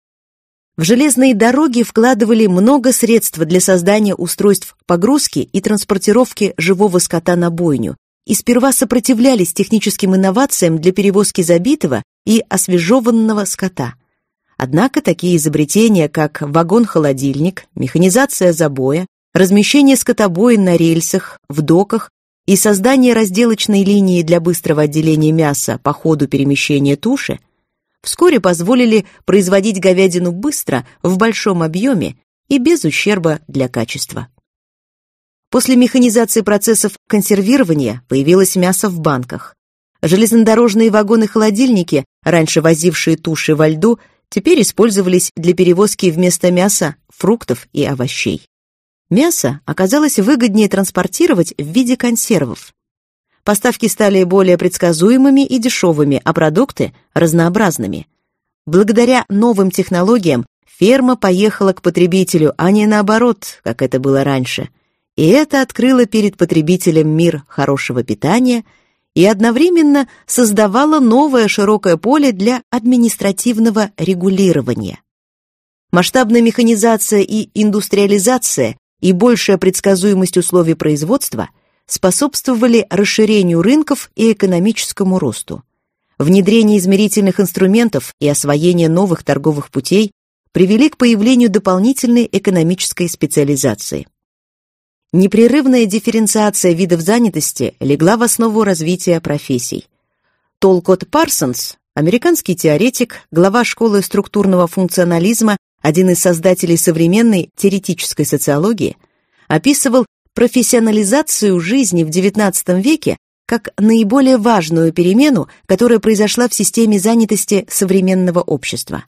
S1: В железные дороги вкладывали много средств для создания устройств погрузки и транспортировки живого скота на бойню, и сперва сопротивлялись техническим инновациям для перевозки забитого и освежеванного скота. Однако такие изобретения, как вагон-холодильник, механизация забоя, размещение скотобоин на рельсах, в доках и создание разделочной линии для быстрого отделения мяса по ходу перемещения туши, вскоре позволили производить говядину быстро, в большом объеме и без ущерба для качества. После механизации процессов консервирования появилось мясо в банках. Железнодорожные вагоны-холодильники, раньше возившие туши во льду, теперь использовались для перевозки вместо мяса, фруктов и овощей. Мясо оказалось выгоднее транспортировать в виде консервов. Поставки стали более предсказуемыми и дешевыми, а продукты – разнообразными. Благодаря новым технологиям ферма поехала к потребителю, а не наоборот, как это было раньше. И это открыло перед потребителем мир хорошего питания и одновременно создавало новое широкое поле для административного регулирования. Масштабная механизация и индустриализация и большая предсказуемость условий производства способствовали расширению рынков и экономическому росту. Внедрение измерительных инструментов и освоение новых торговых путей привели к появлению дополнительной экономической специализации. Непрерывная дифференциация видов занятости легла в основу развития профессий. Толкотт Парсонс, американский теоретик, глава школы структурного функционализма, один из создателей современной теоретической социологии, описывал профессионализацию жизни в девятнадцатом веке как наиболее важную перемену, которая произошла в системе занятости современного общества.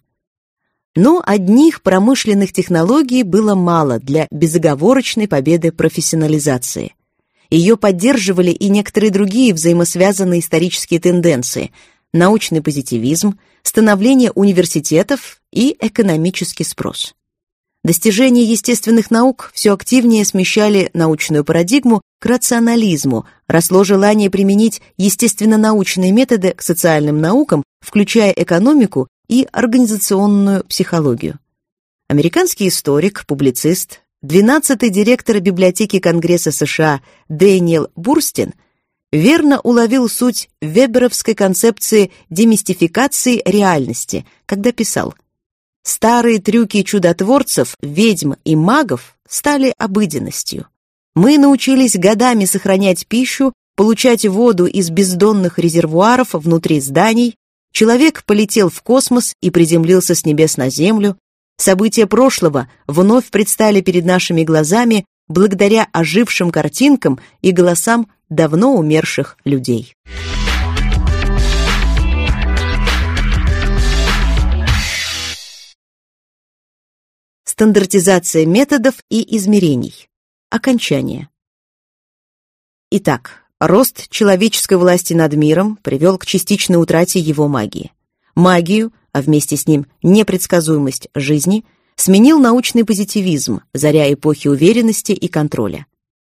S1: Но одних промышленных технологий было мало для безоговорочной победы профессионализации. Ее поддерживали и некоторые другие взаимосвязанные исторические тенденции – научный позитивизм, становление университетов и экономический спрос. Достижения естественных наук все активнее смещали научную парадигму к рационализму, росло желание применить естественно-научные методы к социальным наукам, включая экономику и организационную психологию. Американский историк, публицист, двенадцатый директор библиотеки Конгресса США Дэниел Бурстин верно уловил суть веберовской концепции демистификации реальности, когда писал: «Старые трюки чудотворцев, ведьм и магов стали обыденностью. Мы научились годами сохранять пищу, получать воду из бездонных резервуаров внутри зданий. Человек полетел в космос и приземлился с небес на Землю. События прошлого вновь предстали перед нашими глазами благодаря ожившим картинкам и голосам давно умерших людей». Стандартизация методов и измерений. Окончание. Итак, рост человеческой власти над миром привел к частичной утрате его магии. Магию, а вместе с ним непредсказуемость жизни, сменил научный позитивизм, заря эпохи уверенности и контроля.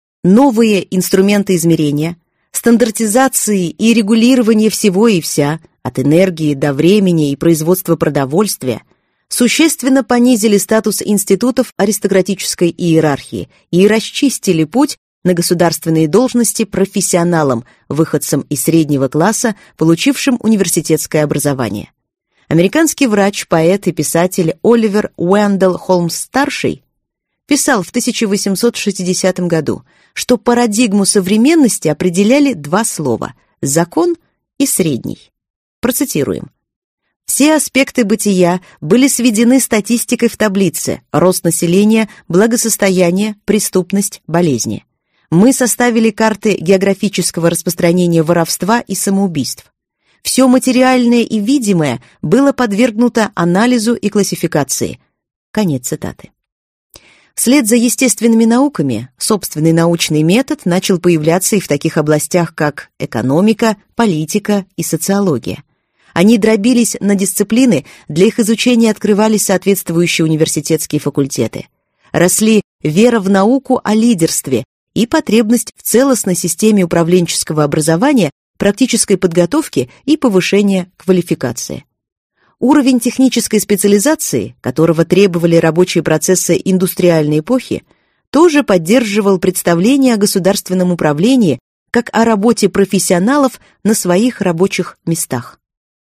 S1: Новые инструменты измерения, стандартизации и регулирования всего и вся, от энергии до времени и производства продовольствия, существенно понизили статус институтов аристократической иерархии и расчистили путь на государственные должности профессионалам, выходцам из среднего класса, получившим университетское образование. Американский врач, поэт и писатель Оливер Уэндell Холмс-старший писал в тысяча восемьсот шестидесятом году, что парадигму современности определяли два слова – закон и средний. Процитируем. «Все аспекты бытия были сведены статистикой в таблице: рост населения, благосостояние, преступность, болезни. Мы составили карты географического распространения воровства и самоубийств. Все материальное и видимое было подвергнуто анализу и классификации». Конец цитаты. Вслед за естественными науками собственный научный метод начал появляться и в таких областях, как экономика, политика и социология. Они дробились на дисциплины, для их изучения открывались соответствующие университетские факультеты. Росли вера в науку о лидерстве и потребность в целостной системе управленческого образования, практической подготовки и повышения квалификации. Уровень технической специализации, которого требовали рабочие процессы индустриальной эпохи, тоже поддерживал представление о государственном управлении как о работе профессионалов на своих рабочих местах.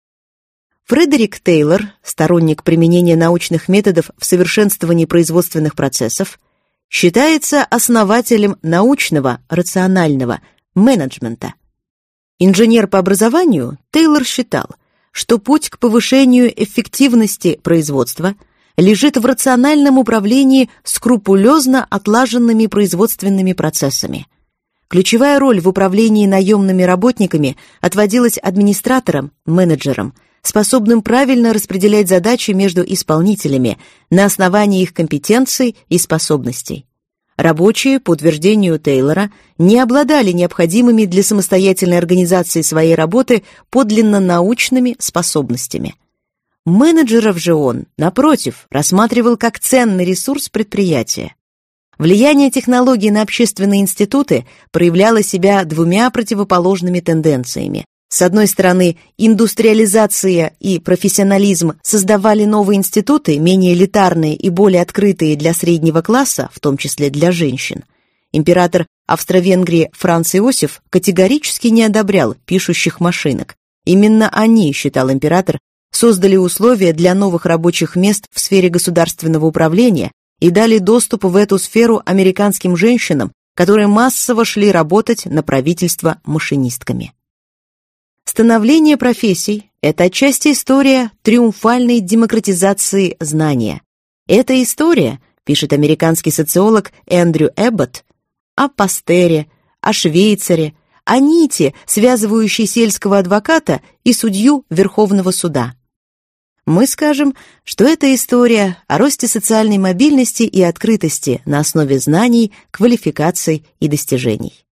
S1: Фредерик Тейлор, сторонник применения научных методов в совершенствовании производственных процессов, считается основателем научного, рационального менеджмента. Инженер по образованию, Тейлор считал, что путь к повышению эффективности производства лежит в рациональном управлении скрупулезно отлаженными производственными процессами. ключевая роль в управлении наемными работниками отводилась администраторам, менеджерам, способным правильно распределять задачи между исполнителями на основании их компетенций и способностей. Рабочие, по утверждению Тейлора, не обладали необходимыми для самостоятельной организации своей работы подлинно научными способностями. Менеджеров же он, напротив, рассматривал как ценный ресурс предприятия. Влияние технологий на общественные институты проявляло себя двумя противоположными тенденциями. С одной стороны, индустриализация и профессионализм создавали новые институты, менее элитарные и более открытые для среднего класса, в том числе для женщин. Император Австро-Венгрии Франц Иосиф категорически не одобрял пишущих машинок. Именно они, считал император, создали условия для новых рабочих мест в сфере государственного управления и дали доступ в эту сферу американским женщинам, которые массово шли работать на правительство машинистками. Становление профессий – это отчасти история триумфальной демократизации знания. Эта история, пишет американский социолог Эндрю Эбботт, о Пастере, о Швейцаре, о нити, связывающей сельского адвоката и судью Верховного суда. Мы скажем, что это история о росте социальной мобильности и открытости на основе знаний, квалификаций и достижений.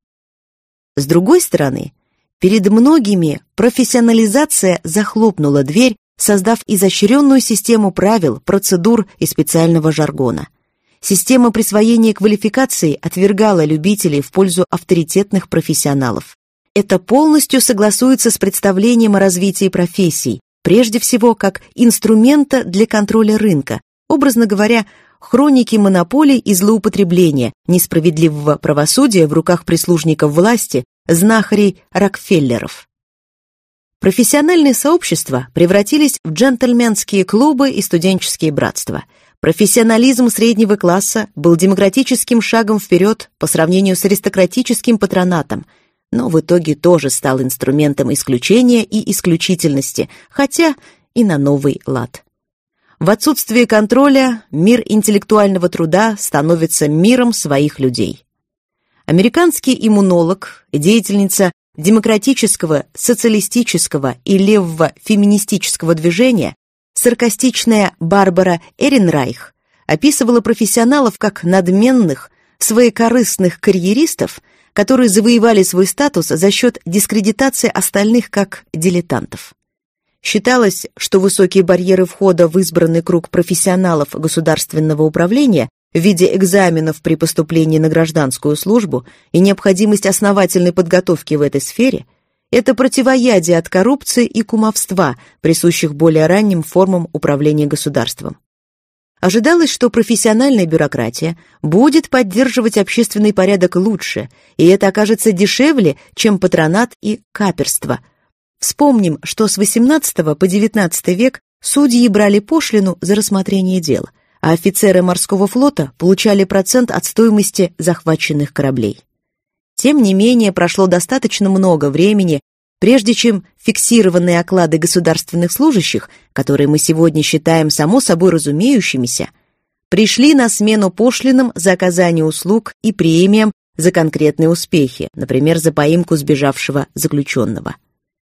S1: С другой стороны, перед многими профессионализация захлопнула дверь, создав изощренную систему правил, процедур и специального жаргона. Система присвоения квалификаций отвергала любителей в пользу авторитетных профессионалов. Это полностью согласуется с представлением о развитии профессий, прежде всего как инструмента для контроля рынка, образно говоря, хроники монополий и злоупотребления, несправедливого правосудия в руках прислужников власти, знахарей Рокфеллеров. Профессиональные сообщества превратились в джентльменские клубы и студенческие братства. Профессионализм среднего класса был демократическим шагом вперед по сравнению с аристократическим патронатом, но в итоге тоже стал инструментом исключения и исключительности, хотя и на новый лад. В отсутствие контроля мир интеллектуального труда становится миром своих людей. Американский иммунолог, деятельница демократического, социалистического и левого феминистического движения, саркастичная Барбара Эренрайх описывала профессионалов как надменных, своекорыстных карьеристов, которые завоевали свой статус за счет дискредитации остальных как дилетантов. Считалось, что высокие барьеры входа в избранный круг профессионалов государственного управления в виде экзаменов при поступлении на гражданскую службу и необходимость основательной подготовки в этой сфере – это противоядие от коррупции и кумовства, присущих более ранним формам управления государством. Ожидалось, что профессиональная бюрократия будет поддерживать общественный порядок лучше, и это окажется дешевле, чем патронат и каперство. Вспомним, что с восемнадцатого по девятнадцатый век судьи брали пошлину за рассмотрение дел, а офицеры морского флота получали процент от стоимости захваченных кораблей. Тем не менее, прошло достаточно много времени, прежде чем фиксированные оклады государственных служащих, которые мы сегодня считаем само собой разумеющимися, пришли на смену пошлинам за оказание услуг и премиям за конкретные успехи, например, за поимку сбежавшего заключенного.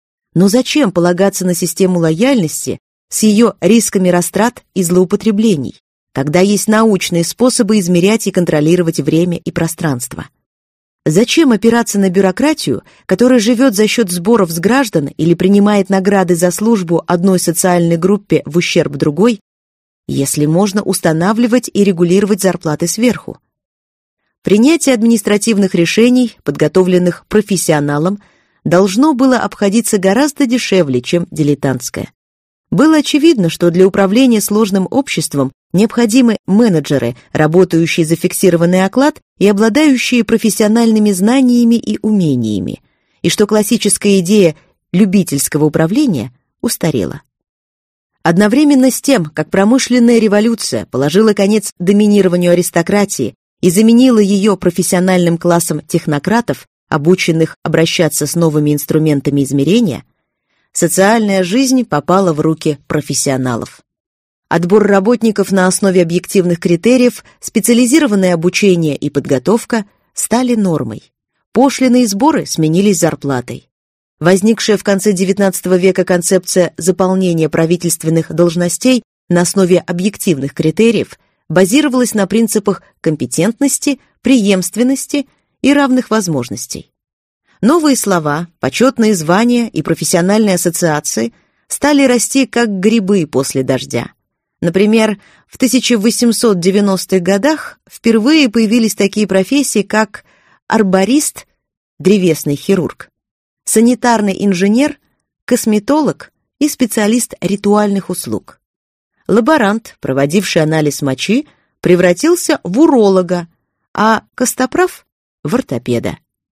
S1: Но зачем полагаться на систему лояльности с ее рисками растрат и злоупотреблений, когда есть научные способы измерять и контролировать время и пространство? Зачем опираться на бюрократию, которая живет за счет сборов с граждан или принимает награды за службу одной социальной группе в ущерб другой, если можно устанавливать и регулировать зарплаты сверху? Принятие административных решений, подготовленных профессионалом, должно было обходиться гораздо дешевле, чем дилетантское. Было очевидно, что для управления сложным обществом необходимы менеджеры, работающие за фиксированный оклад и обладающие профессиональными знаниями и умениями, и что классическая идея любительского управления устарела. Одновременно с тем, как промышленная революция положила конец доминированию аристократии и заменила ее профессиональным классом технократов, обученных обращаться с новыми инструментами измерения, социальная жизнь попала в руки профессионалов. Отбор работников на основе объективных критериев, специализированное обучение и подготовка стали нормой. Пошлины и сборы сменились зарплатой. Возникшая в конце девятнадцатого века концепция заполнения правительственных должностей на основе объективных критериев базировалась на принципах компетентности, преемственности и равных возможностей. Новые слова, почетные звания и профессиональные ассоциации стали расти как грибы после дождя. Например, в тысяча восемьсот девяностых годах впервые появились такие профессии, как арборист, древесный хирург, санитарный инженер, косметолог и специалист ритуальных услуг. Лаборант, проводивший анализ мочи, превратился в уролога, а костоправ — в ортопеда.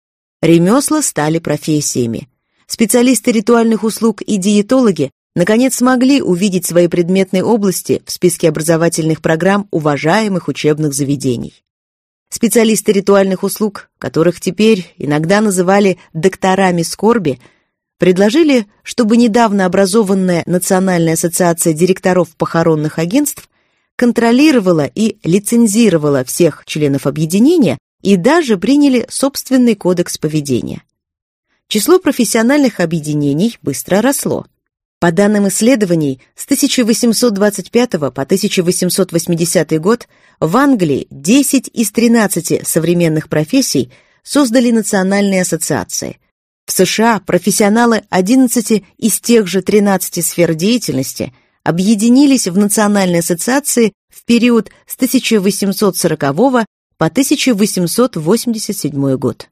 S1: Ремесла стали профессиями. Специалисты ритуальных услуг и диетологи наконец смогли увидеть свои предметные области в списке образовательных программ уважаемых учебных заведений. Специалисты ритуальных услуг, которых теперь иногда называли докторами скорби, предложили, чтобы недавно образованная Национальная ассоциация директоров похоронных агентств контролировала и лицензировала всех членов объединения и даже приняли собственный кодекс поведения. Число профессиональных объединений быстро росло. По данным исследований, с тысяча восемьсот двадцать пятого по тысяча восемьсот восьмидесятый год в Англии десять из тринадцати современных профессий создали национальные ассоциации. В США профессионалы одиннадцати из тех же тринадцати сфер деятельности объединились в национальные ассоциации в период с тысяча восемьсот сорокового по тысяча восемьсот восемьдесят седьмой год.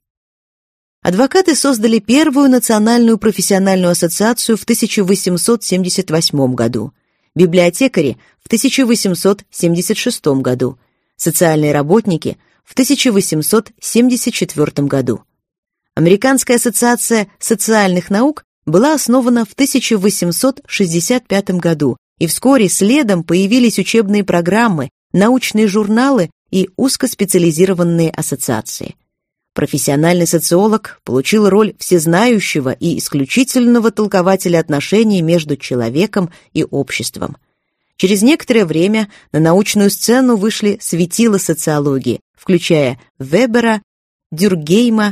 S1: Адвокаты создали первую национальную профессиональную ассоциацию в тысяча восемьсот семьдесят восьмом году, библиотекари в тысяча восемьсот семьдесят шестом году, социальные работники в тысяча восемьсот семьдесят четвёртом году. Американская ассоциация социальных наук была основана в тысяча восемьсот шестьдесят пятом году, и вскоре следом появились учебные программы, научные журналы и узкоспециализированные ассоциации. Профессиональный социолог получил роль всезнающего и исключительного толкователя отношений между человеком и обществом. Через некоторое время на научную сцену вышли светила социологии, включая Вебера, Дюркгейма,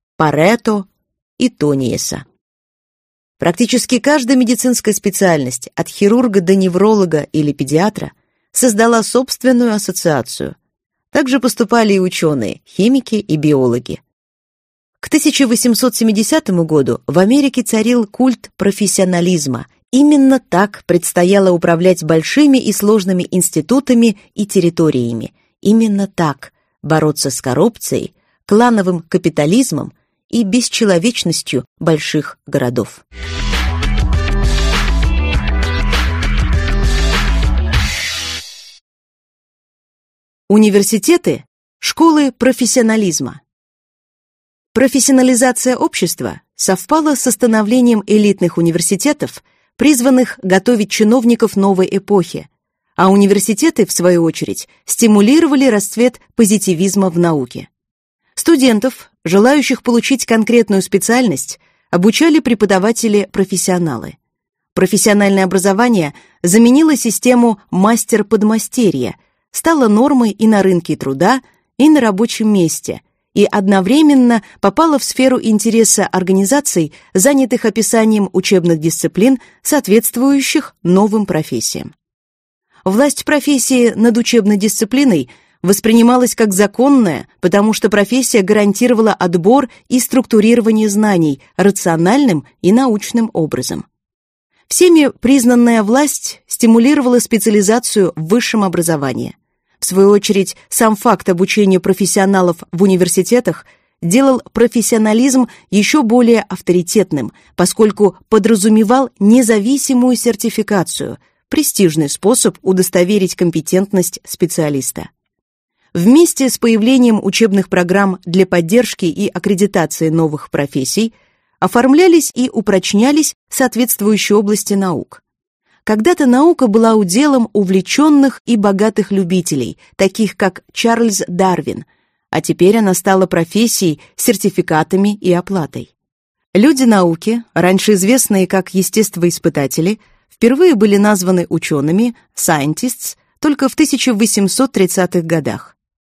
S1: Парето и Тониеса. Практически каждая медицинская специальность, от хирурга до невролога или педиатра, создала собственную ассоциацию. Также поступали и ученые, химики и биологи. К тысяча восемьсот семидесятому году в Америке царил культ профессионализма. Именно так предстояло управлять большими и сложными институтами и территориями. Именно так бороться с коррупцией, клановым капитализмом и бесчеловечностью больших городов. Университеты – школы профессионализма. Профессионализация общества совпала со становлением элитных университетов, призванных готовить чиновников новой эпохи, а университеты, в свою очередь, стимулировали расцвет позитивизма в науке. Студентов, желающих получить конкретную специальность, обучали преподаватели-профессионалы. Профессиональное образование заменило систему мастер-подмастерья, стало нормой и на рынке труда, и на рабочем месте, и одновременно попало в сферу интереса организаций, занятых описанием учебных дисциплин, соответствующих новым профессиям. Власть профессии над учебной дисциплиной воспринималась как законная, потому что профессия гарантировала отбор и структурирование знаний рациональным и научным образом. Всеми признанная власть стимулировала специализацию в высшем образовании. В свою очередь, сам факт обучения профессионалов в университетах делал профессионализм еще более авторитетным, поскольку подразумевал независимую сертификацию, престижный способ удостоверить компетентность специалиста. Вместе с появлением учебных программ для поддержки и аккредитации новых профессий оформлялись и упрочнялись соответствующие области наук. Когда-то наука была уделом увлеченных и богатых любителей, таких как Чарльз Дарвин, а теперь она стала профессией, сертификатами и оплатой. Люди науки, раньше известные как естествоиспытатели, впервые были названы учеными, scientists, только в тысяча восемьсот тридцатых годах. В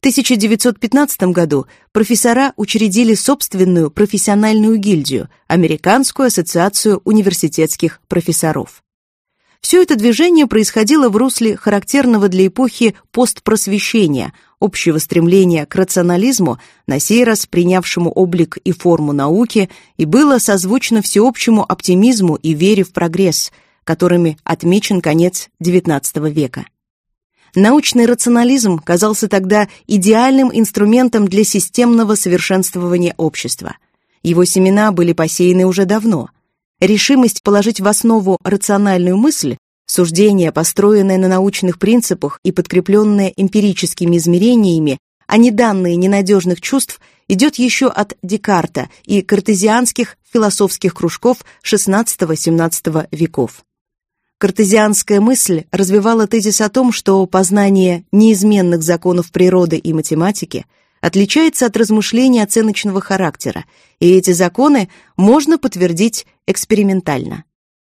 S1: тысяча девятьсот пятнадцатом году профессора учредили собственную профессиональную гильдию – Американскую ассоциацию университетских профессоров. Все это движение происходило в русле характерного для эпохи постпросвещения, общего стремления к рационализму, на сей раз принявшему облик и форму науки, и было созвучно всеобщему оптимизму и вере в прогресс, которыми отмечен конец девятнадцатого века. Научный рационализм казался тогда идеальным инструментом для системного совершенствования общества. Его семена были посеяны уже давно. Решимость положить в основу рациональную мысль, суждение, построенное на научных принципах и подкрепленное эмпирическими измерениями, а не данные ненадежных чувств, идет еще от Декарта и картезианских философских кружков шестнадцатого-семнадцатого веков. Картезианская мысль развивала тезис о том, что познание неизменных законов природы и математики отличается от размышлений оценочного характера, и эти законы можно подтвердить экспериментально.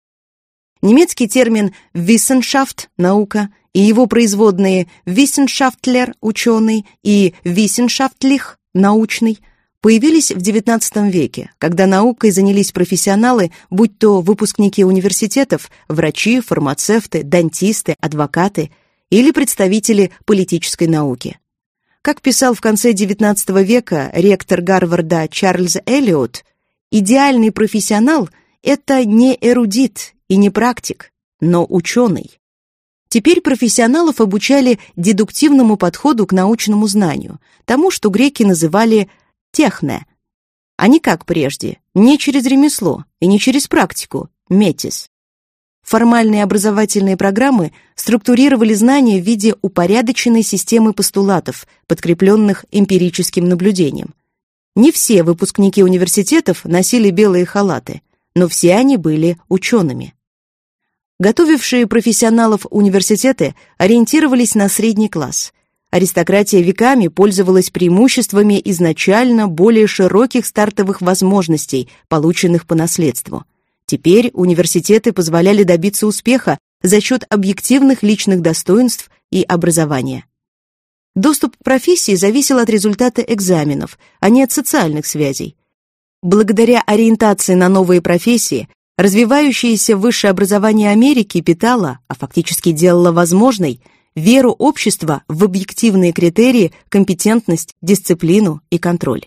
S1: Немецкий термин «Wissenschaft» — наука, и его производные «Wissenschaftler» — ученый и «Wissenschaftlich» — научный, появились в девятнадцатом веке, когда наукой занялись профессионалы, будь то выпускники университетов, врачи, фармацевты, дантисты, адвокаты или представители политической науки. Как писал в конце девятнадцатого века ректор Гарварда Чарльз Эллиот, идеальный профессионал — это не эрудит и не практик, но ученый. Теперь профессионалов обучали дедуктивному подходу к научному знанию, тому, что греки называли техне, а не как прежде, не через ремесло и не через практику, метис. Формальные образовательные программы структурировали знания в виде упорядоченной системы постулатов, подкрепленных эмпирическим наблюдением. Не все выпускники университетов носили белые халаты, но все они были учеными. Готовившие профессионалов университеты ориентировались на средний класс. Аристократия веками пользовалась преимуществами изначально более широких стартовых возможностей, полученных по наследству. Теперь университеты позволяли добиться успеха за счет объективных личных достоинств и образования. Доступ к профессии зависел от результата экзаменов, а не от социальных связей. Благодаря ориентации на новые профессии, развивающееся высшее образование Америки питало, а фактически делало возможной, веру общества в объективные критерии, компетентность, дисциплину и контроль.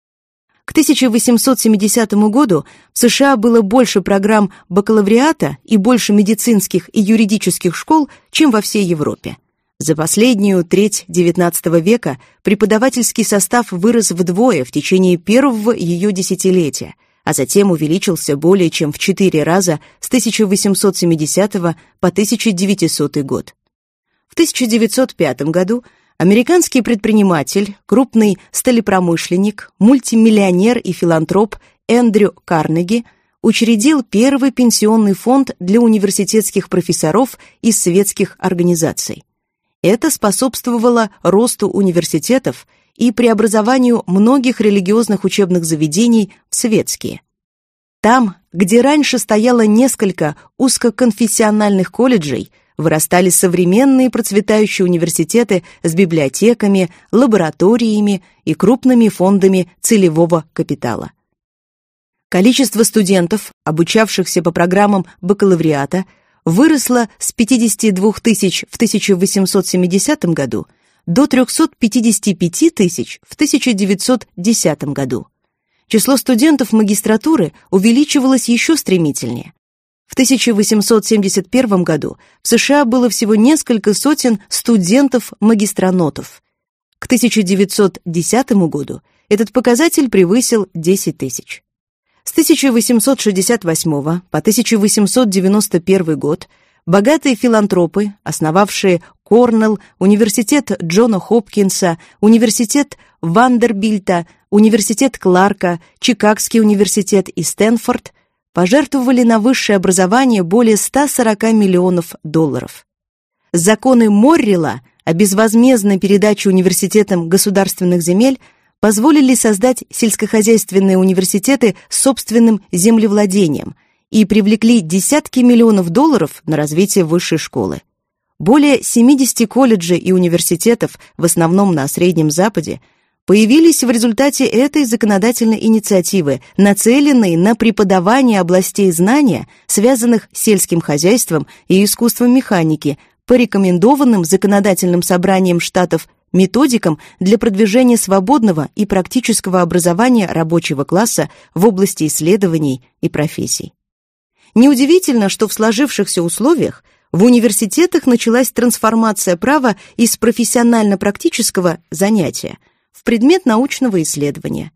S1: К тысяча восемьсот семидесятому году в США было больше программ бакалавриата и больше медицинских и юридических школ, чем во всей Европе. За последнюю треть девятнадцатого века преподавательский состав вырос вдвое в течение первого ее десятилетия, а затем увеличился более чем в четыре раза с тысяча восемьсот семидесятого по тысяча девятисотый год. В тысяча девятьсот пятом году американский предприниматель, крупный сталепромышленник, мультимиллионер и филантроп Эндрю Карнеги учредил первый пенсионный фонд для университетских профессоров из светских организаций. Это способствовало росту университетов и преобразованию многих религиозных учебных заведений в светские. Там, где раньше стояло несколько узкоконфессиональных колледжей, вырастали современные процветающие университеты с библиотеками, лабораториями и крупными фондами целевого капитала. Количество студентов, обучавшихся по программам бакалавриата, выросло с пятидесяти двух тысяч в тысяча восемьсот семидесятом году до трёхсот пятидесяти пяти тысяч в тысяча девятьсот десятом году. Число студентов магистратуры увеличивалось еще стремительнее. В тысяча восемьсот семьдесят первом году в США было всего несколько сотен студентов-магистранотов. К тысяча девятьсот десятому году этот показатель превысил десять тысяч. С тысяча восемьсот шестьдесят восьмого по тысяча восемьсот девяносто первый год богатые филантропы, основавшие Корнелл, университет Джона Хопкинса, университет Вандербильта, университет Кларка, Чикагский университет и Стэнфорд, пожертвовали на высшее образование более ста сорока миллионов долларов. Законы Моррилла о безвозмездной передаче университетам государственных земель позволили создать сельскохозяйственные университеты с собственным землевладением и привлекли десятки миллионов долларов на развитие высшей школы. более семидесяти колледжей и университетов, в основном на Среднем Западе, появились в результате этой законодательной инициативы, нацеленной на преподавание областей знания, связанных с сельским хозяйством и искусством механики, по рекомендованным законодательным собранием штатов методикам для продвижения свободного и практического образования рабочего класса в области исследований и профессий. Неудивительно, что в сложившихся условиях в университетах началась трансформация права из профессионально-практического занятия в предмет научного исследования.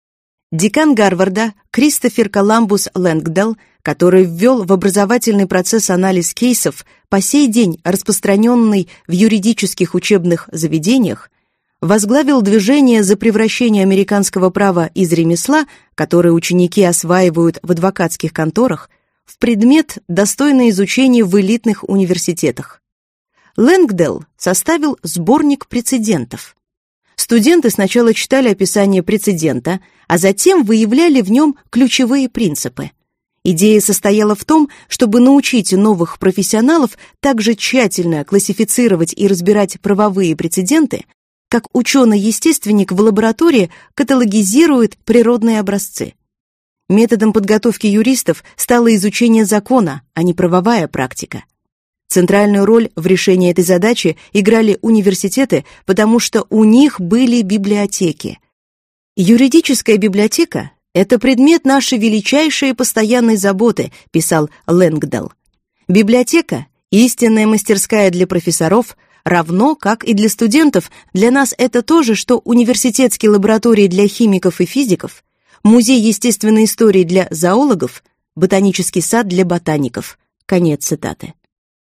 S1: Декан Гарварда Кристофер Коламбус Лэнгдалл, который ввел в образовательный процесс анализ кейсов, по сей день распространенный в юридических учебных заведениях, возглавил движение за превращение американского права из ремесла, которое ученики осваивают в адвокатских конторах, в предмет, достойный изучения в элитных университетах. Лэнгдалл составил сборник прецедентов. Студенты сначала читали описание прецедента, а затем выявляли в нем ключевые принципы. Идея состояла в том, чтобы научить новых профессионалов также тщательно классифицировать и разбирать правовые прецеденты, как ученый-естественник в лаборатории каталогизирует природные образцы. Методом подготовки юристов стало изучение закона, а не правовая практика. Центральную роль в решении этой задачи играли университеты, потому что у них были библиотеки. «Юридическая библиотека — это предмет нашей величайшей и постоянной заботы», — писал Лэнгдалл. «Библиотека — истинная мастерская для профессоров, равно как и для студентов. Для нас это то же, что университетские лаборатории для химиков и физиков, музей естественной истории для зоологов, ботанический сад для ботаников». Конец цитаты.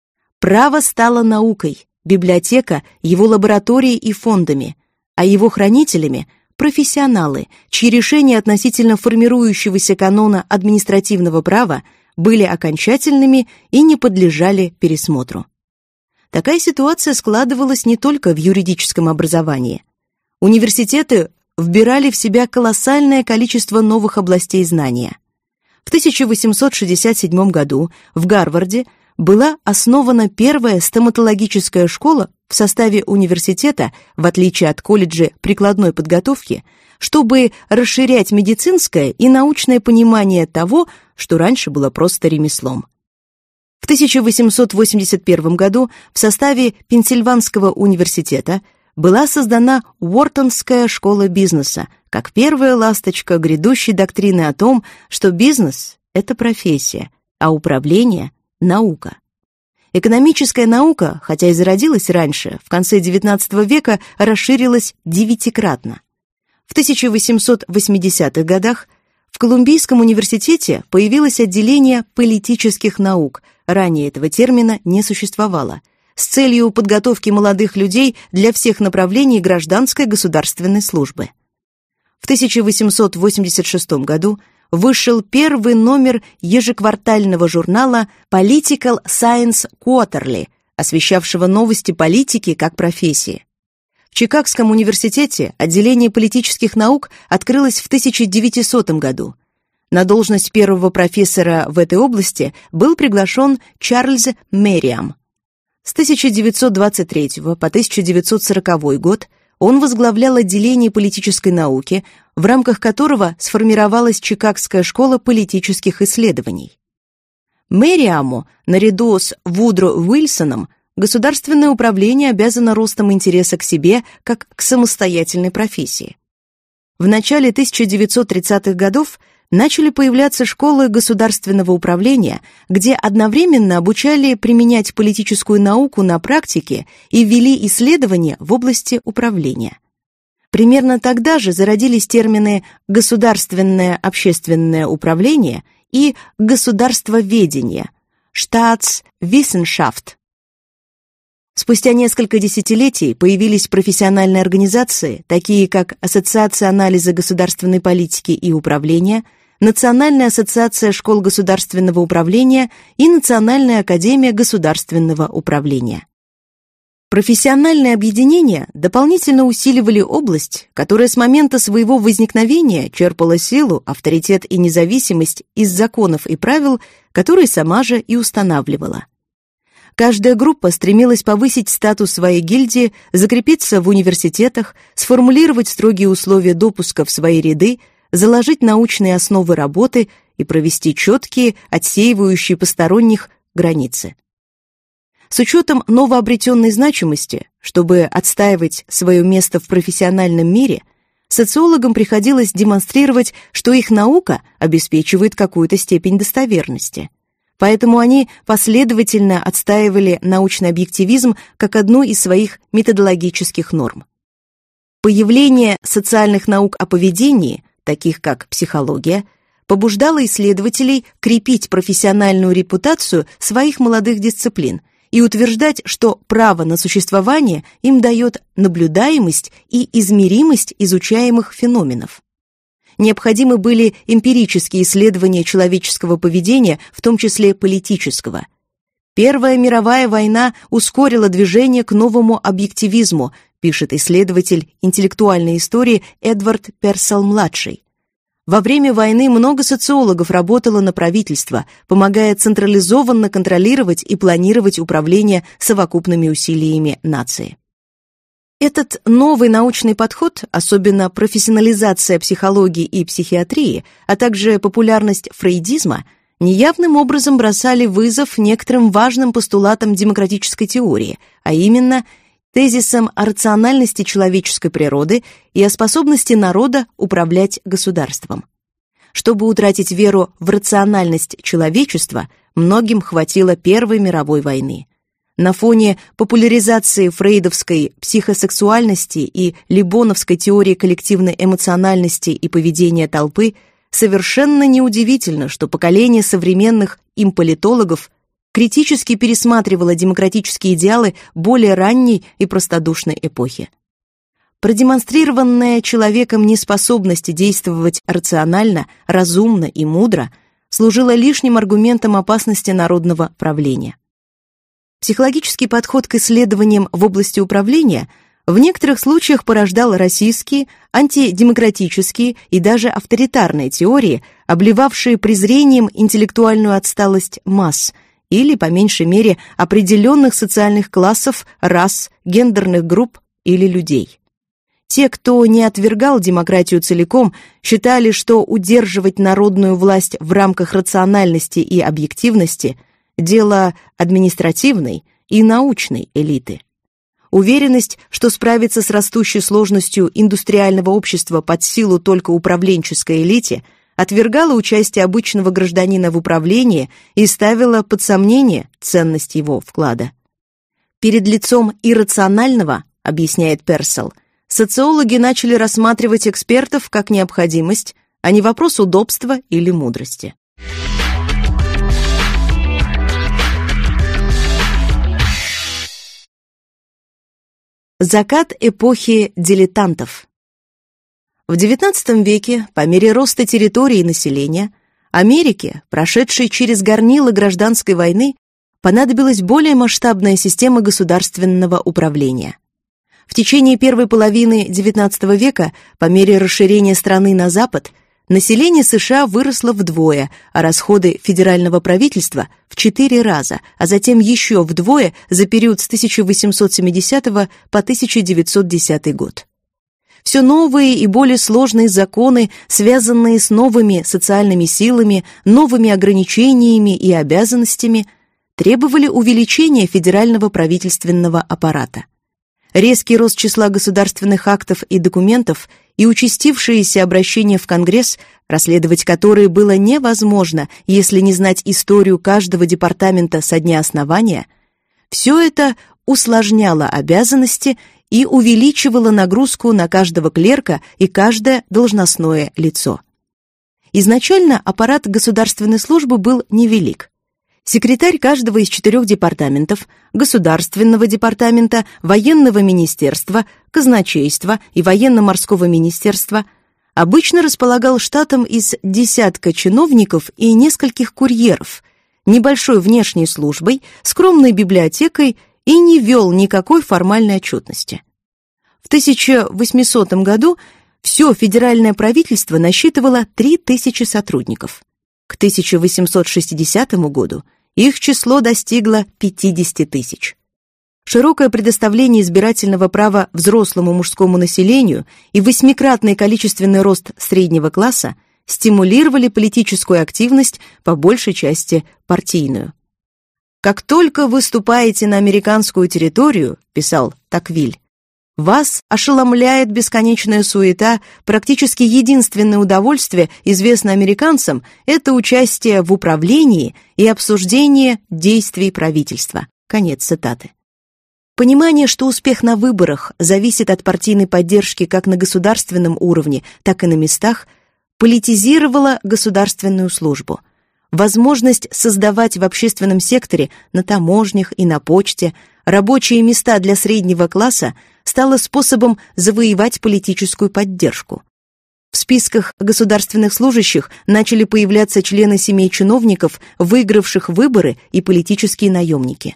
S1: Право стало наукой, библиотека — его лабораторией и фондами, а его хранителями — профессионалы, чьи решения относительно формирующегося канона административного права были окончательными и не подлежали пересмотру. Такая ситуация складывалась не только в юридическом образовании. Университеты вбирали в себя колоссальное количество новых областей знания. В тысяча восемьсот шестьдесят седьмом году в Гарварде была основана первая стоматологическая школа в составе университета, в отличие от колледжа прикладной подготовки, чтобы расширять медицинское и научное понимание того, что раньше было просто ремеслом. В тысяча восемьсот восемьдесят первом году в составе Пенсильванского университета была создана Уортонская школа бизнеса, как первая ласточка грядущей доктрины о том, что бизнес — это профессия, а управление — наука. Экономическая наука, хотя и зародилась раньше, в конце девятнадцатого века расширилась девятикратно. В тысяча восемьсот восьмидесятых годах в Колумбийском университете появилось отделение политических наук, ранее этого термина не существовало, с целью подготовки молодых людей для всех направлений гражданской государственной службы. В тысяча восемьсот восемьдесят шестом году вышел первый номер ежеквартального журнала Political Science Quarterly, освещавшего новости политики как профессии. В Чикагском университете отделение политических наук открылось в тысяча девятисотом году. На должность первого профессора в этой области был приглашен Чарльз Мерриам. С тысяча девятьсот двадцать третьего по тысяча девятьсот сороковой год он возглавлял отделение политической науки, в рамках которого сформировалась Чикагская школа политических исследований. Мерриаму, наряду с Вудро Уилсоном, государственное управление обязано ростом интереса к себе как к самостоятельной профессии. В начале тысяча девятьсот тридцатых годов начали появляться школы государственного управления, где одновременно обучали применять политическую науку на практике и вели исследования в области управления. Примерно тогда же зародились термины «государственное общественное управление» и «государствоведение» – «Staatswissenschaft». Спустя несколько десятилетий появились профессиональные организации, такие как Ассоциация анализа государственной политики и управления, Национальная ассоциация школ государственного управления и Национальная академия государственного управления. Профессиональные объединения дополнительно усиливали область, которая с момента своего возникновения черпала силу, авторитет и независимость из законов и правил, которые сама же и устанавливала. Каждая группа стремилась повысить статус своей гильдии, закрепиться в университетах, сформулировать строгие условия допуска в свои ряды, заложить научные основы работы и провести четкие, отсеивающие посторонних границы. С учетом новообретенной значимости, чтобы отстаивать свое место в профессиональном мире, социологам приходилось демонстрировать, что их наука обеспечивает какую-то степень достоверности. Поэтому они последовательно отстаивали научный объективизм как одну из своих методологических норм. Появление социальных наук о поведении, таких как психология, побуждало исследователей крепить профессиональную репутацию своих молодых дисциплин и утверждать, что право на существование им дает наблюдаемость и измеримость изучаемых феноменов. Необходимы были эмпирические исследования человеческого поведения, в том числе политического. Первая мировая война ускорила движение к новому объективизму, пишет исследователь интеллектуальной истории Эдвард Перселл-младший. Во время войны много социологов работало на правительство, помогая централизованно контролировать и планировать управление совокупными усилиями нации. Этот новый научный подход, особенно профессионализация психологии и психиатрии, а также популярность фрейдизма, неявным образом бросали вызов некоторым важным постулатам демократической теории, а именно тезисам о рациональности человеческой природы и о способности народа управлять государством. Чтобы утратить веру в рациональность человечества, многим хватило Первой мировой войны. На фоне популяризации фрейдовской психосексуальности и либоновской теории коллективной эмоциональности и поведения толпы совершенно неудивительно, что поколение современных им политологов критически пересматривало демократические идеалы более ранней и простодушной эпохи. Продемонстрированная человеком неспособность действовать рационально, разумно и мудро служила лишним аргументом опасности народного правления. Психологический подход к исследованиям в области управления в некоторых случаях порождал российские, антидемократические и даже авторитарные теории, обливавшие презрением интеллектуальную отсталость масс или, по меньшей мере, определенных социальных классов, рас, гендерных групп или людей. Те, кто не отвергал демократию целиком, считали, что удерживать народную власть в рамках рациональности и объективности – дело административной и научной элиты. Уверенность, что справиться с растущей сложностью индустриального общества под силу только управленческой элите, отвергала участие обычного гражданина в управлении и ставила под сомнение ценность его вклада. Перед лицом иррационального, объясняет Перселл, социологи начали рассматривать экспертов как необходимость, а не вопрос удобства или мудрости. Закат эпохи дилетантов. В девятнадцатом веке, по мере роста территории и населения, Америке, прошедшей через горнило гражданской войны, понадобилась более масштабная система государственного управления. В течение первой половины девятнадцатого века, по мере расширения страны на запад, население США выросло вдвое, а расходы федерального правительства в четыре раза, а затем еще вдвое за период с тысяча восемьсот семидесятого по тысяча девятьсот десятый год. Все новые и более сложные законы, связанные с новыми социальными силами, новыми ограничениями и обязанностями, требовали увеличения федерального правительственного аппарата. Резкий рост числа государственных актов и документов и участившиеся обращения в Конгресс, расследовать которые было невозможно, если не знать историю каждого департамента со дня основания, все это усложняло обязанности и увеличивало нагрузку на каждого клерка и каждое должностное лицо. Изначально аппарат государственной службы был невелик. Секретарь каждого из четырех департаментов, государственного департамента, военного министерства, казначейства и военно-морского министерства, обычно располагал штатом из десятка чиновников и нескольких курьеров, небольшой внешней службой, скромной библиотекой и не вел никакой формальной отчетности. В тысяча восьмисотом году все федеральное правительство насчитывало три тысячи сотрудников. К тысяча восемьсот шестидесятому году Их число достигло пятидесяти тысяч. Широкое предоставление избирательного права взрослому мужскому населению и восьмикратный количественный рост среднего класса стимулировали политическую активность, по большей части партийную. «Как только вы ступаете на американскую территорию, — писал Таквиль, — вас ошеломляет бесконечная суета, практически единственное удовольствие, известное американцам, это участие в управлении и обсуждение действий правительства». Конец цитаты. Понимание, что успех на выборах зависит от партийной поддержки как на государственном уровне, так и на местах, политизировало государственную службу. Возможность создавать в общественном секторе, на таможнях и на почте, рабочие места для среднего класса стала способом завоевать политическую поддержку. В списках государственных служащих начали появляться члены семей чиновников, выигравших выборы, и политические наемники.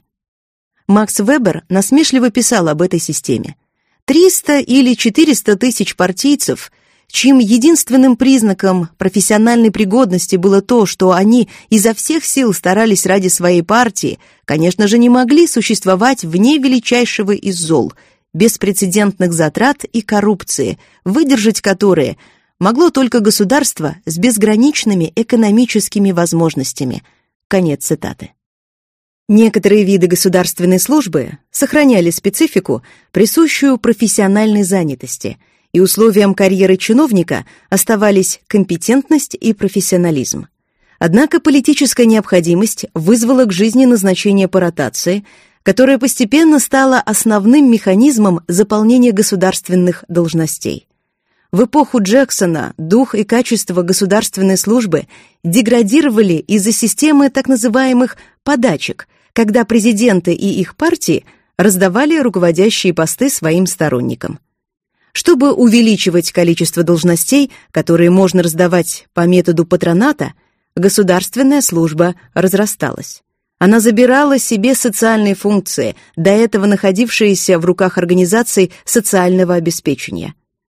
S1: Макс Вебер насмешливо писал об этой системе. триста или четыреста тысяч партийцев, чьим единственным признаком профессиональной пригодности было то, что они изо всех сил старались ради своей партии, конечно же, не могли существовать вне величайшего из зол – беспрецедентных затрат и коррупции, выдержать которые могло только государство с безграничными экономическими возможностями. Конец цитаты. Некоторые виды государственной службы сохраняли специфику, присущую профессиональной занятости, и условием карьеры чиновника оставались компетентность и профессионализм. Однако политическая необходимость вызвала к жизни назначение по ротации, которое постепенно стало основным механизмом заполнения государственных должностей. В эпоху Джексона дух и качество государственной службы деградировали из-за системы так называемых «подачек», когда президенты и их партии раздавали руководящие посты своим сторонникам. Чтобы увеличивать количество должностей, которые можно раздавать по методу патроната, государственная служба разрасталась. Она забирала себе социальные функции, до этого находившиеся в руках организаций социального обеспечения.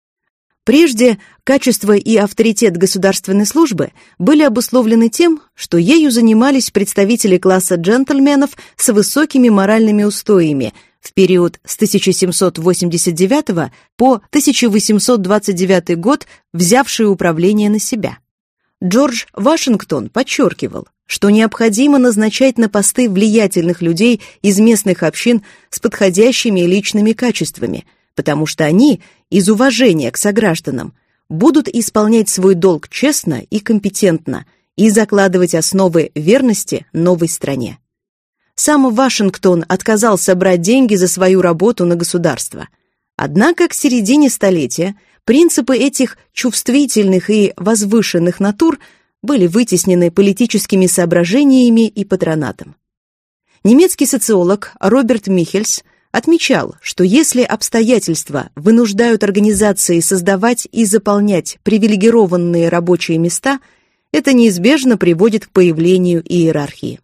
S1: Прежде качество и авторитет государственной службы были обусловлены тем, что ею занимались представители класса джентльменов с высокими моральными устоями в период с тысяча семьсот восемьдесят девятого по тысяча восемьсот двадцать девятый год, взявшие управление на себя. Джордж Вашингтон подчеркивал, что необходимо назначать на посты влиятельных людей из местных общин с подходящими личными качествами, потому что они, из уважения к согражданам, будут исполнять свой долг честно и компетентно и закладывать основы верности новой стране. Сам Вашингтон отказался брать деньги за свою работу на государство. Однако к середине столетия принципы этих чувствительных и возвышенных натур были вытеснены политическими соображениями и патронатом. Немецкий социолог Роберт Михельс отмечал, что если обстоятельства вынуждают организации создавать и заполнять привилегированные рабочие места, это неизбежно приводит к появлению иерархии.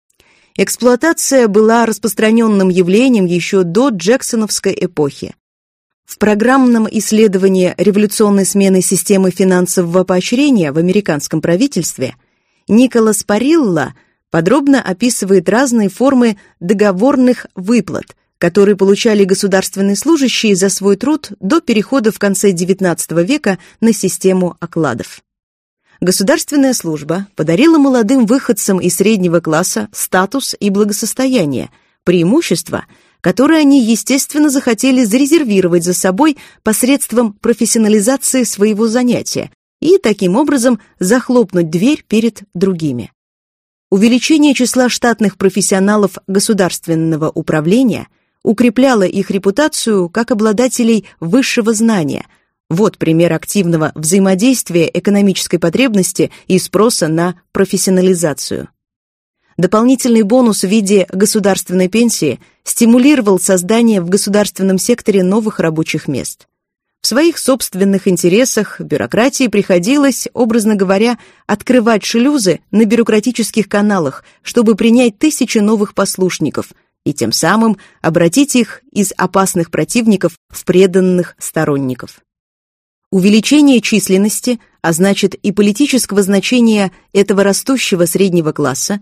S1: Эксплуатация была распространенным явлением еще до джексоновской эпохи. В программном исследовании революционной смены системы финансового поощрения в американском правительстве Николас Парилла подробно описывает разные формы договорных выплат, которые получали государственные служащие за свой труд до перехода в конце девятнадцатого века на систему окладов. Государственная служба подарила молодым выходцам из среднего класса статус и благосостояние, преимущества, которые они, естественно, захотели зарезервировать за собой посредством профессионализации своего занятия и, таким образом, захлопнуть дверь перед другими. Увеличение числа штатных профессионалов государственного управления укрепляло их репутацию как обладателей высшего знания. Вот пример активного взаимодействия экономической потребности и спроса на профессионализацию. Дополнительный бонус в виде государственной пенсии стимулировал создание в государственном секторе новых рабочих мест. В своих собственных интересах бюрократии приходилось, образно говоря, открывать шлюзы на бюрократических каналах, чтобы принять тысячи новых послушников и тем самым обратить их из опасных противников в преданных сторонников. Увеличение численности, а значит и политического значения этого растущего среднего класса,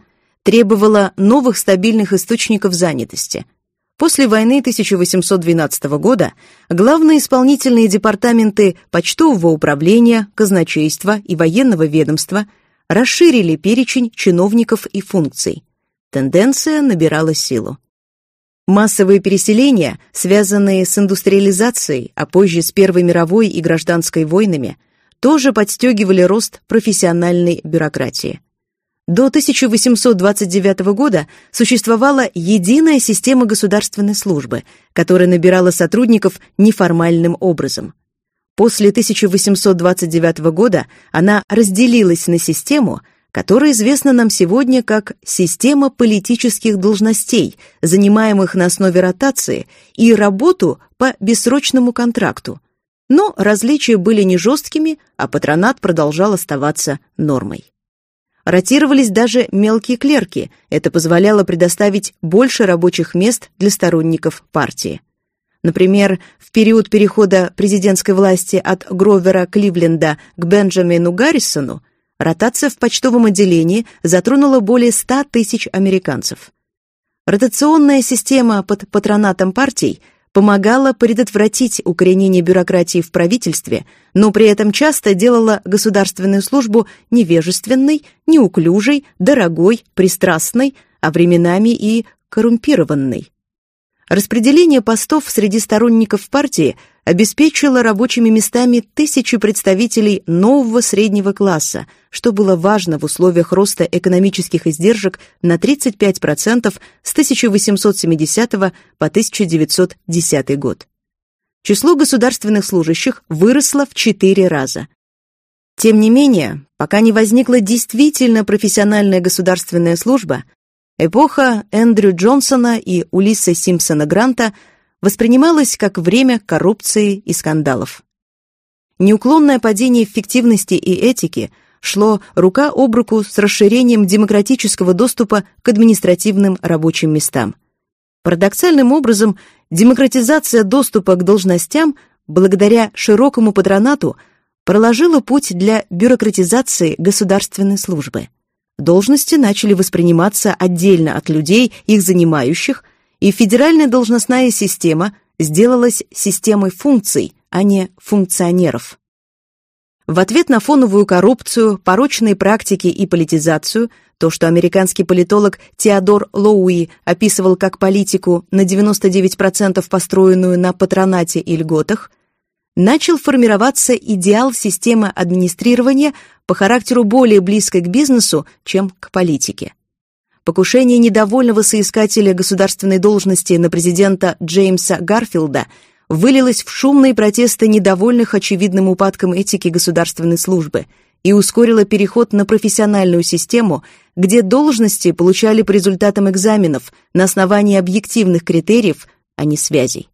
S1: требовала новых стабильных источников занятости. После войны тысяча восемьсот двенадцатого года главные исполнительные департаменты почтового управления, казначейства и военного ведомства расширили перечень чиновников и функций. Тенденция набирала силу. Массовые переселения, связанные с индустриализацией, а позже с Первой мировой и гражданской войнами, тоже подстегивали рост профессиональной бюрократии. До тысяча восемьсот двадцать девятого года существовала единая система государственной службы, которая набирала сотрудников неформальным образом. После тысяча восемьсот двадцать девятого года она разделилась на систему, которая известна нам сегодня как система политических должностей, занимаемых на основе ротации, и работу по бессрочному контракту. Но различия были не жесткими, а патронат продолжал оставаться нормой. Ротировались даже мелкие клерки, это позволяло предоставить больше рабочих мест для сторонников партии. Например, в период перехода президентской власти от Гровера Кливленда к Бенджамину Гаррисону ротация в почтовом отделении затронула более ста тысяч американцев. Ротационная система под патронатом партий помогала предотвратить укоренение бюрократии в правительстве, но при этом часто делала государственную службу невежественной, неуклюжей, дорогой, пристрастной, а временами и коррумпированной. Распределение постов среди сторонников партии обеспечило рабочими местами тысячи представителей нового среднего класса, что было важно в условиях роста экономических издержек на тридцать пять процентов с тысяча восемьсот семидесятого по тысяча девятьсот десятый год. Число государственных служащих выросло в четыре раза. Тем не менее, пока не возникла действительно профессиональная государственная служба, эпоха Эндрю Джонсона и Улисса Симпсона Гранта воспринималась как время коррупции и скандалов. Неуклонное падение эффективности и этики шло рука об руку с расширением демократического доступа к административным рабочим местам. Парадоксальным образом, демократизация доступа к должностям, благодаря широкому патронату, проложила путь для бюрократизации государственной службы. Должности начали восприниматься отдельно от людей, их занимающих, и федеральная должностная система сделалась системой функций, а не функционеров. В ответ на фоновую коррупцию, порочные практики и политизацию, то, что американский политолог Теодор Лоуи описывал как политику на девяносто девять процентов построенную на патронате и льготах, начал формироваться идеал системы администрирования по характеру более близкой к бизнесу, чем к политике. Покушение недовольного соискателя государственной должности на президента Джеймса Гарфилда вылилось в шумные протесты недовольных очевидным упадком этики государственной службы и ускорило переход на профессиональную систему, где должности получали по результатам экзаменов на основании объективных критериев, а не связей.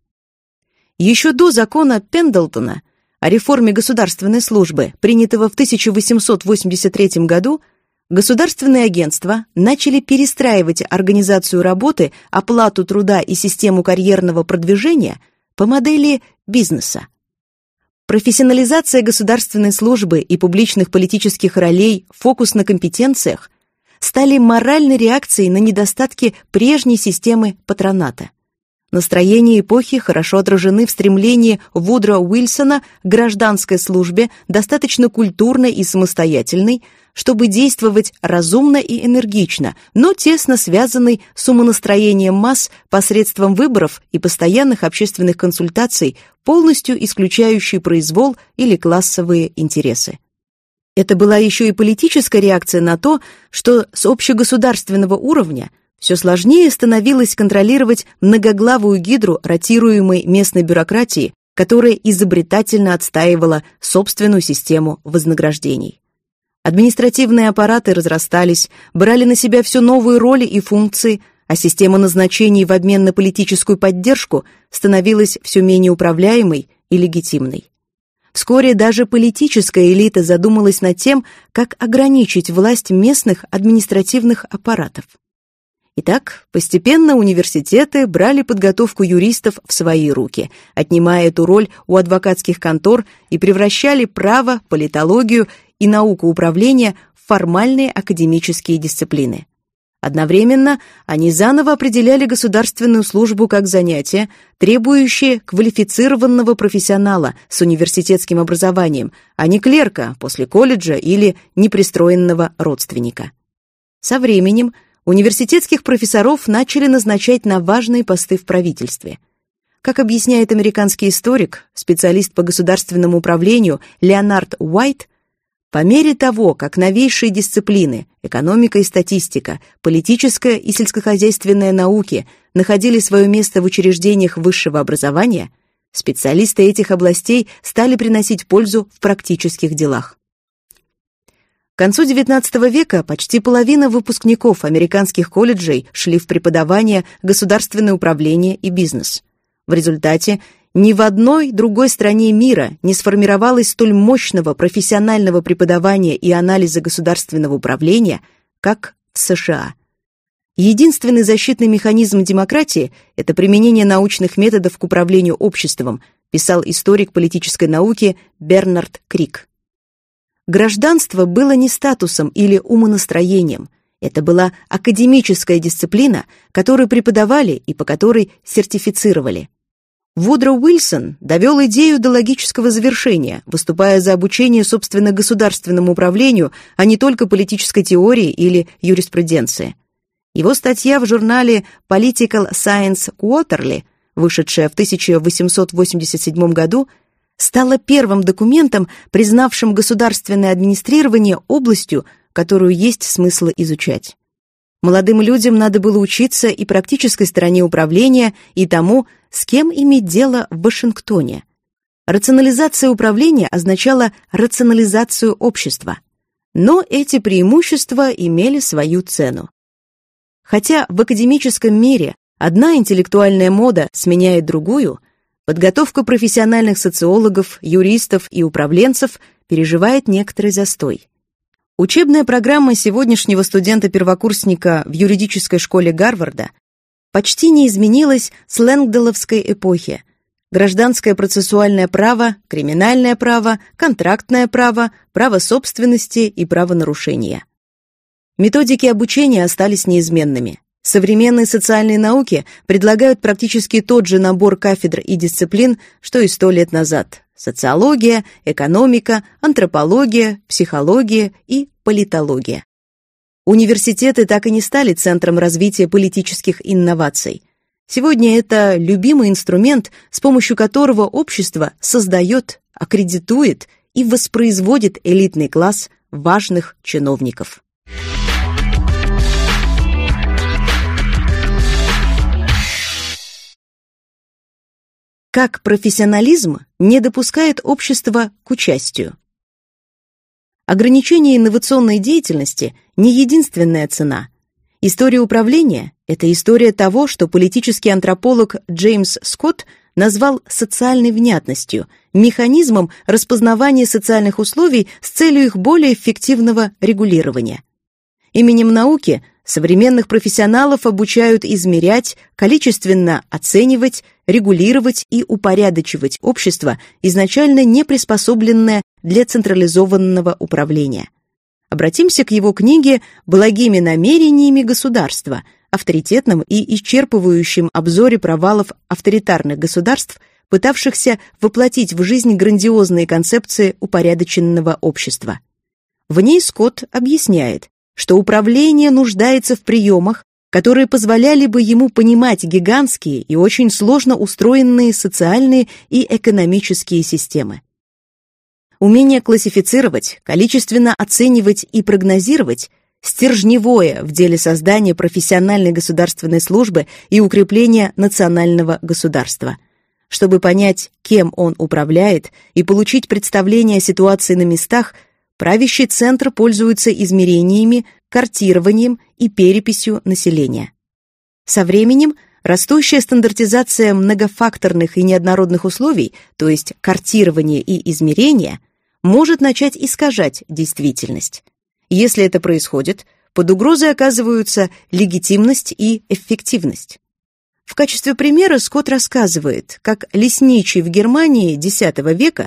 S1: Еще до закона Пендлтона о реформе государственной службы, принятого в тысяча восемьсот восемьдесят третьем году, государственные агентства начали перестраивать организацию работы, оплату труда и систему карьерного продвижения по модели бизнеса. Профессионализация государственной службы и публичных политических ролей, фокус на компетенциях стали моральной реакцией на недостатки прежней системы патроната. Настроения эпохи хорошо отражены в стремлении Вудро Уилсона к гражданской службе, достаточно культурной и самостоятельной, чтобы действовать разумно и энергично, но тесно связанной с умонастроением масс посредством выборов и постоянных общественных консультаций, полностью исключающей произвол или классовые интересы. Это была еще и политическая реакция на то, что с общегосударственного уровня все сложнее становилось контролировать многоглавую гидру ротируемой местной бюрократии, которая изобретательно отстаивала собственную систему вознаграждений. Административные аппараты разрастались, брали на себя все новые роли и функции, а система назначений в обмен на политическую поддержку становилась все менее управляемой и легитимной. Вскоре даже политическая элита задумалась над тем, как ограничить власть местных административных аппаратов. Итак, постепенно университеты брали подготовку юристов в свои руки, отнимая эту роль у адвокатских контор и превращали право, политологию и науку управления в формальные академические дисциплины. Одновременно они заново определяли государственную службу как занятие, требующее квалифицированного профессионала с университетским образованием, а не клерка после колледжа или непристроенного родственника. Со временем университетских профессоров начали назначать на важные посты в правительстве. Как объясняет американский историк, специалист по государственному управлению Леонард Уайт, по мере того, как новейшие дисциплины – экономика и статистика, политическая и сельскохозяйственная науки – находили свое место в учреждениях высшего образования, специалисты этих областей стали приносить пользу в практических делах. К концу девятнадцатого века почти половина выпускников американских колледжей шли в преподавание государственное управление и бизнес. В результате ни в одной другой стране мира не сформировалось столь мощного профессионального преподавания и анализа государственного управления, как в США. Единственный защитный механизм демократии – это применение научных методов к управлению обществом, писал историк политической науки Бернард Крик. Гражданство было не статусом или умонастроением. Это была академическая дисциплина, которую преподавали и по которой сертифицировали. Вудро Уилсон довел идею до логического завершения, выступая за обучение, собственно, государственному управлению, а не только политической теории или юриспруденции. Его статья в журнале Political Science Quarterly, вышедшая в тысяча восемьсот восемьдесят седьмом году, стала первым документом, признавшим государственное администрирование областью, которую есть смысл изучать. Молодым людям надо было учиться и практической стороне управления, и тому, с кем иметь дело в Вашингтоне. Рационализация управления означала рационализацию общества. Но эти преимущества имели свою цену. Хотя в академическом мире одна интеллектуальная мода сменяет другую, подготовка профессиональных социологов, юристов и управленцев переживает некоторый застой. Учебная программа сегодняшнего студента-первокурсника в юридической школе Гарварда почти не изменилась с лэнгдаловской эпохи. Гражданское процессуальное право, криминальное право, контрактное право, право собственности и правонарушения. Методики обучения остались неизменными. Современные социальные науки предлагают практически тот же набор кафедр и дисциплин, что и сто лет назад. Социология, экономика, антропология, психология и политология. Университеты так и не стали центром развития политических инноваций. Сегодня это любимый инструмент, с помощью которого общество создает, аккредитует и воспроизводит элитный класс важных чиновников. Как профессионализм не допускает общество к участию. Ограничение инновационной деятельности – не единственная цена. История управления – это история того, что политический антрополог Джеймс Скотт назвал социальной внятностью, механизмом распознавания социальных условий с целью их более эффективного регулирования. Именем науки современных профессионалов обучают измерять, количественно оценивать, регулировать и упорядочивать общество, изначально не приспособленное для централизованного управления. Обратимся к его книге «Благими намерениями государства», авторитетном и исчерпывающем обзоре провалов авторитарных государств, пытавшихся воплотить в жизнь грандиозные концепции упорядоченного общества. В ней Скотт объясняет, что управление нуждается в приемах, которые позволяли бы ему понимать гигантские и очень сложно устроенные социальные и экономические системы. Умение классифицировать, количественно оценивать и прогнозировать – стержневое в деле создания профессиональной государственной службы и укрепления национального государства. Чтобы понять, кем он управляет, и получить представление о ситуации на местах, правящий центр пользуется измерениями, картированием и переписью населения. Со временем растущая стандартизация многофакторных и неоднородных условий, то есть картирование и измерение, может начать искажать действительность. Если это происходит, под угрозой оказываются легитимность и эффективность. В качестве примера Скотт рассказывает, как лесничий в Германии X века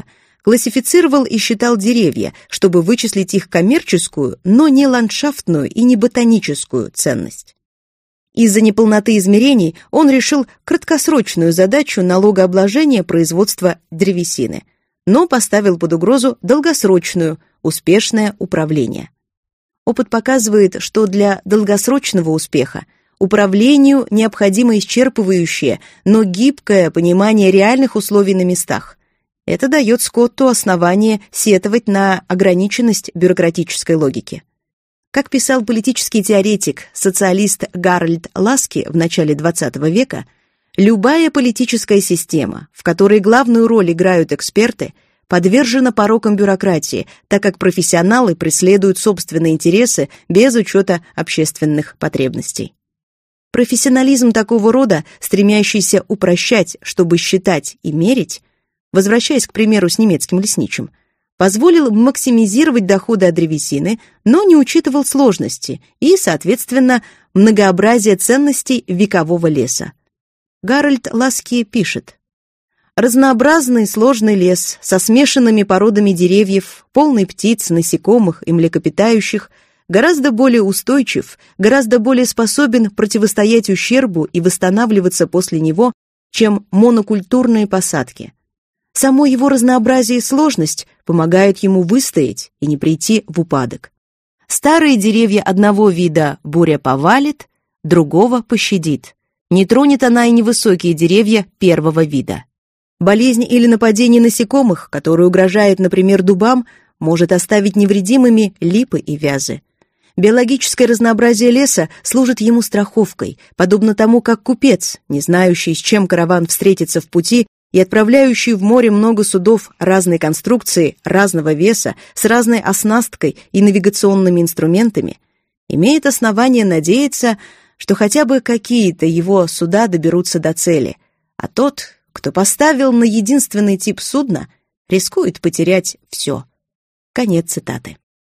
S1: классифицировал и считал деревья, чтобы вычислить их коммерческую, но не ландшафтную и не ботаническую ценность. Из-за неполноты измерений он решил краткосрочную задачу налогообложения производства древесины, но поставил под угрозу долгосрочную – успешное управление. Опыт показывает, что для долгосрочного успеха управлению необходимо исчерпывающее, но гибкое понимание реальных условий на местах. Это дает Скотту основание сетовать на ограниченность бюрократической логики. Как писал политический теоретик, социалист Гарольд Ласки в начале двадцатого века, любая политическая система, в которой главную роль играют эксперты, подвержена порокам бюрократии, так как профессионалы преследуют собственные интересы без учета общественных потребностей. Профессионализм такого рода, стремящийся упрощать, чтобы считать и мерить, возвращаясь к примеру с немецким лесничим, позволил максимизировать доходы от древесины, но не учитывал сложности и, соответственно, многообразие ценностей векового леса. Гарольд Ласки пишет: «Разнообразный сложный лес со смешанными породами деревьев, полный птиц, насекомых и млекопитающих, гораздо более устойчив, гораздо более способен противостоять ущербу и восстанавливаться после него, чем монокультурные посадки. Само его разнообразие и сложность помогают ему выстоять и не прийти в упадок. Старые деревья одного вида буря повалит, другого пощадит. Не тронет она и невысокие деревья первого вида. Болезнь или нападение насекомых, которое угрожает, например, дубам, может оставить невредимыми липы и вязы. Биологическое разнообразие леса служит ему страховкой, подобно тому, как купец, не знающий, с чем караван встретится в пути, и отправляющий в море много судов разной конструкции, разного веса, с разной оснасткой и навигационными инструментами, имеет основание надеяться, что хотя бы какие-то его суда доберутся до цели, а тот, кто поставил на единственный тип судна, рискует потерять все». Конец цитаты.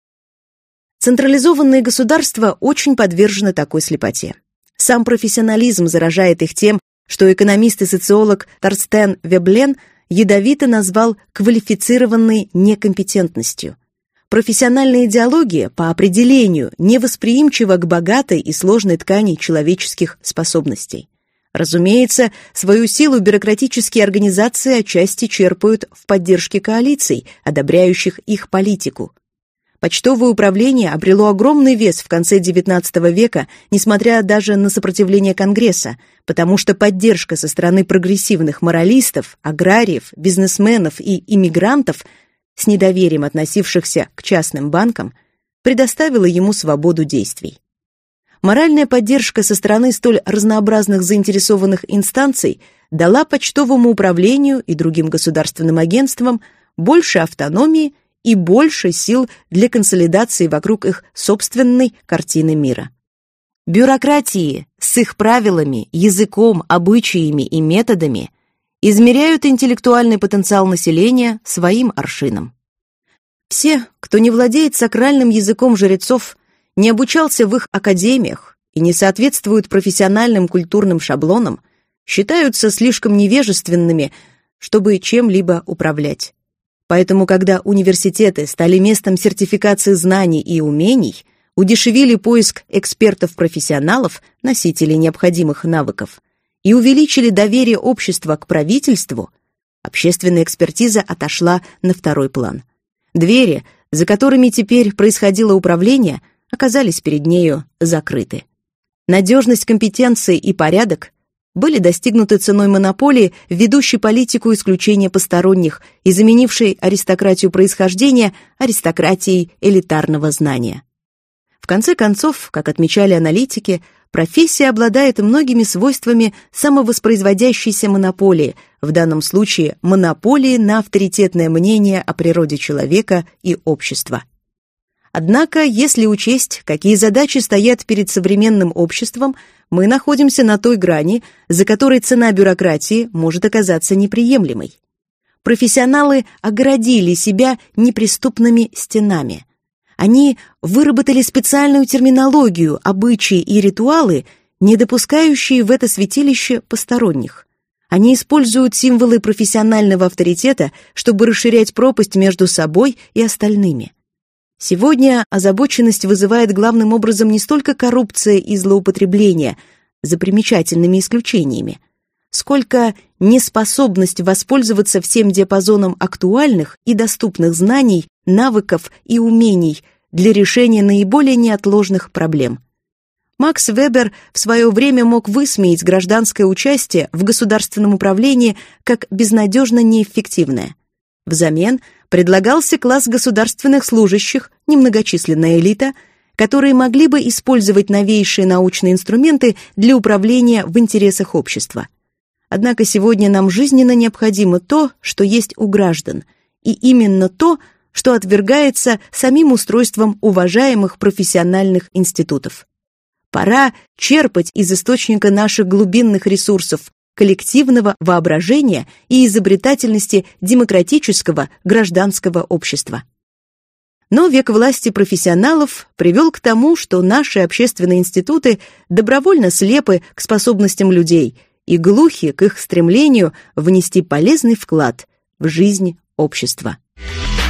S1: Централизованные государства очень подвержены такой слепоте. Сам профессионализм заражает их тем, что экономист и социолог Торстен Веблен ядовито назвал квалифицированной некомпетентностью. Профессиональная идеология, по определению, невосприимчива к богатой и сложной ткани человеческих способностей. Разумеется, свою силу бюрократические организации отчасти черпают в поддержке коалиций, одобряющих их политику. Почтовое управление обрело огромный вес в конце девятнадцатого века, несмотря даже на сопротивление Конгресса, потому что поддержка со стороны прогрессивных моралистов, аграриев, бизнесменов и иммигрантов, с недоверием относившихся к частным банкам, предоставила ему свободу действий. Моральная поддержка со стороны столь разнообразных заинтересованных инстанций дала почтовому управлению и другим государственным агентствам больше автономии и больше сил для консолидации вокруг их собственной картины мира. Бюрократии с их правилами, языком, обычаями и методами измеряют интеллектуальный потенциал населения своим аршином. Все, кто не владеет сакральным языком жрецов, не обучался в их академиях и не соответствуют профессиональным культурным шаблонам, считаются слишком невежественными, чтобы чем-либо управлять. Поэтому, когда университеты стали местом сертификации знаний и умений, удешевили поиск экспертов-профессионалов, носителей необходимых навыков, и увеличили доверие общества к правительству, общественная экспертиза отошла на второй план. Двери, за которыми теперь происходило управление, оказались перед нею закрыты. Надежность компетенции и порядок были достигнуты ценой монополии, ведущей политику исключения посторонних и заменившей аристократию происхождения аристократией элитарного знания. В конце концов, как отмечали аналитики, профессия обладает многими свойствами самовоспроизводящейся монополии, в данном случае монополии на авторитетное мнение о природе человека и общества. Однако, если учесть, какие задачи стоят перед современным обществом, мы находимся на той грани, за которой цена бюрократии может оказаться неприемлемой. Профессионалы огородили себя неприступными стенами. Они выработали специальную терминологию, обычаи и ритуалы, не допускающие в это святилище посторонних. Они используют символы профессионального авторитета, чтобы расширять пропасть между собой и остальными. Сегодня озабоченность вызывает главным образом не столько коррупция и злоупотребление, за примечательными исключениями, сколько неспособность воспользоваться всем диапазоном актуальных и доступных знаний, навыков и умений для решения наиболее неотложных проблем. Макс Вебер в свое время мог высмеять гражданское участие в государственном управлении как безнадежно неэффективное. Взамен предлагался класс государственных служащих, немногочисленная элита, которые могли бы использовать новейшие научные инструменты для управления в интересах общества. Однако сегодня нам жизненно необходимо то, что есть у граждан, и именно то, что отвергается самим устройством уважаемых профессиональных институтов. Пора черпать из источника наших глубинных ресурсов, коллективного воображения и изобретательности демократического гражданского общества. Но век власти профессионалов привел к тому, что наши общественные институты добровольно слепы к способностям людей и глухи к их стремлению внести полезный вклад в жизнь общества.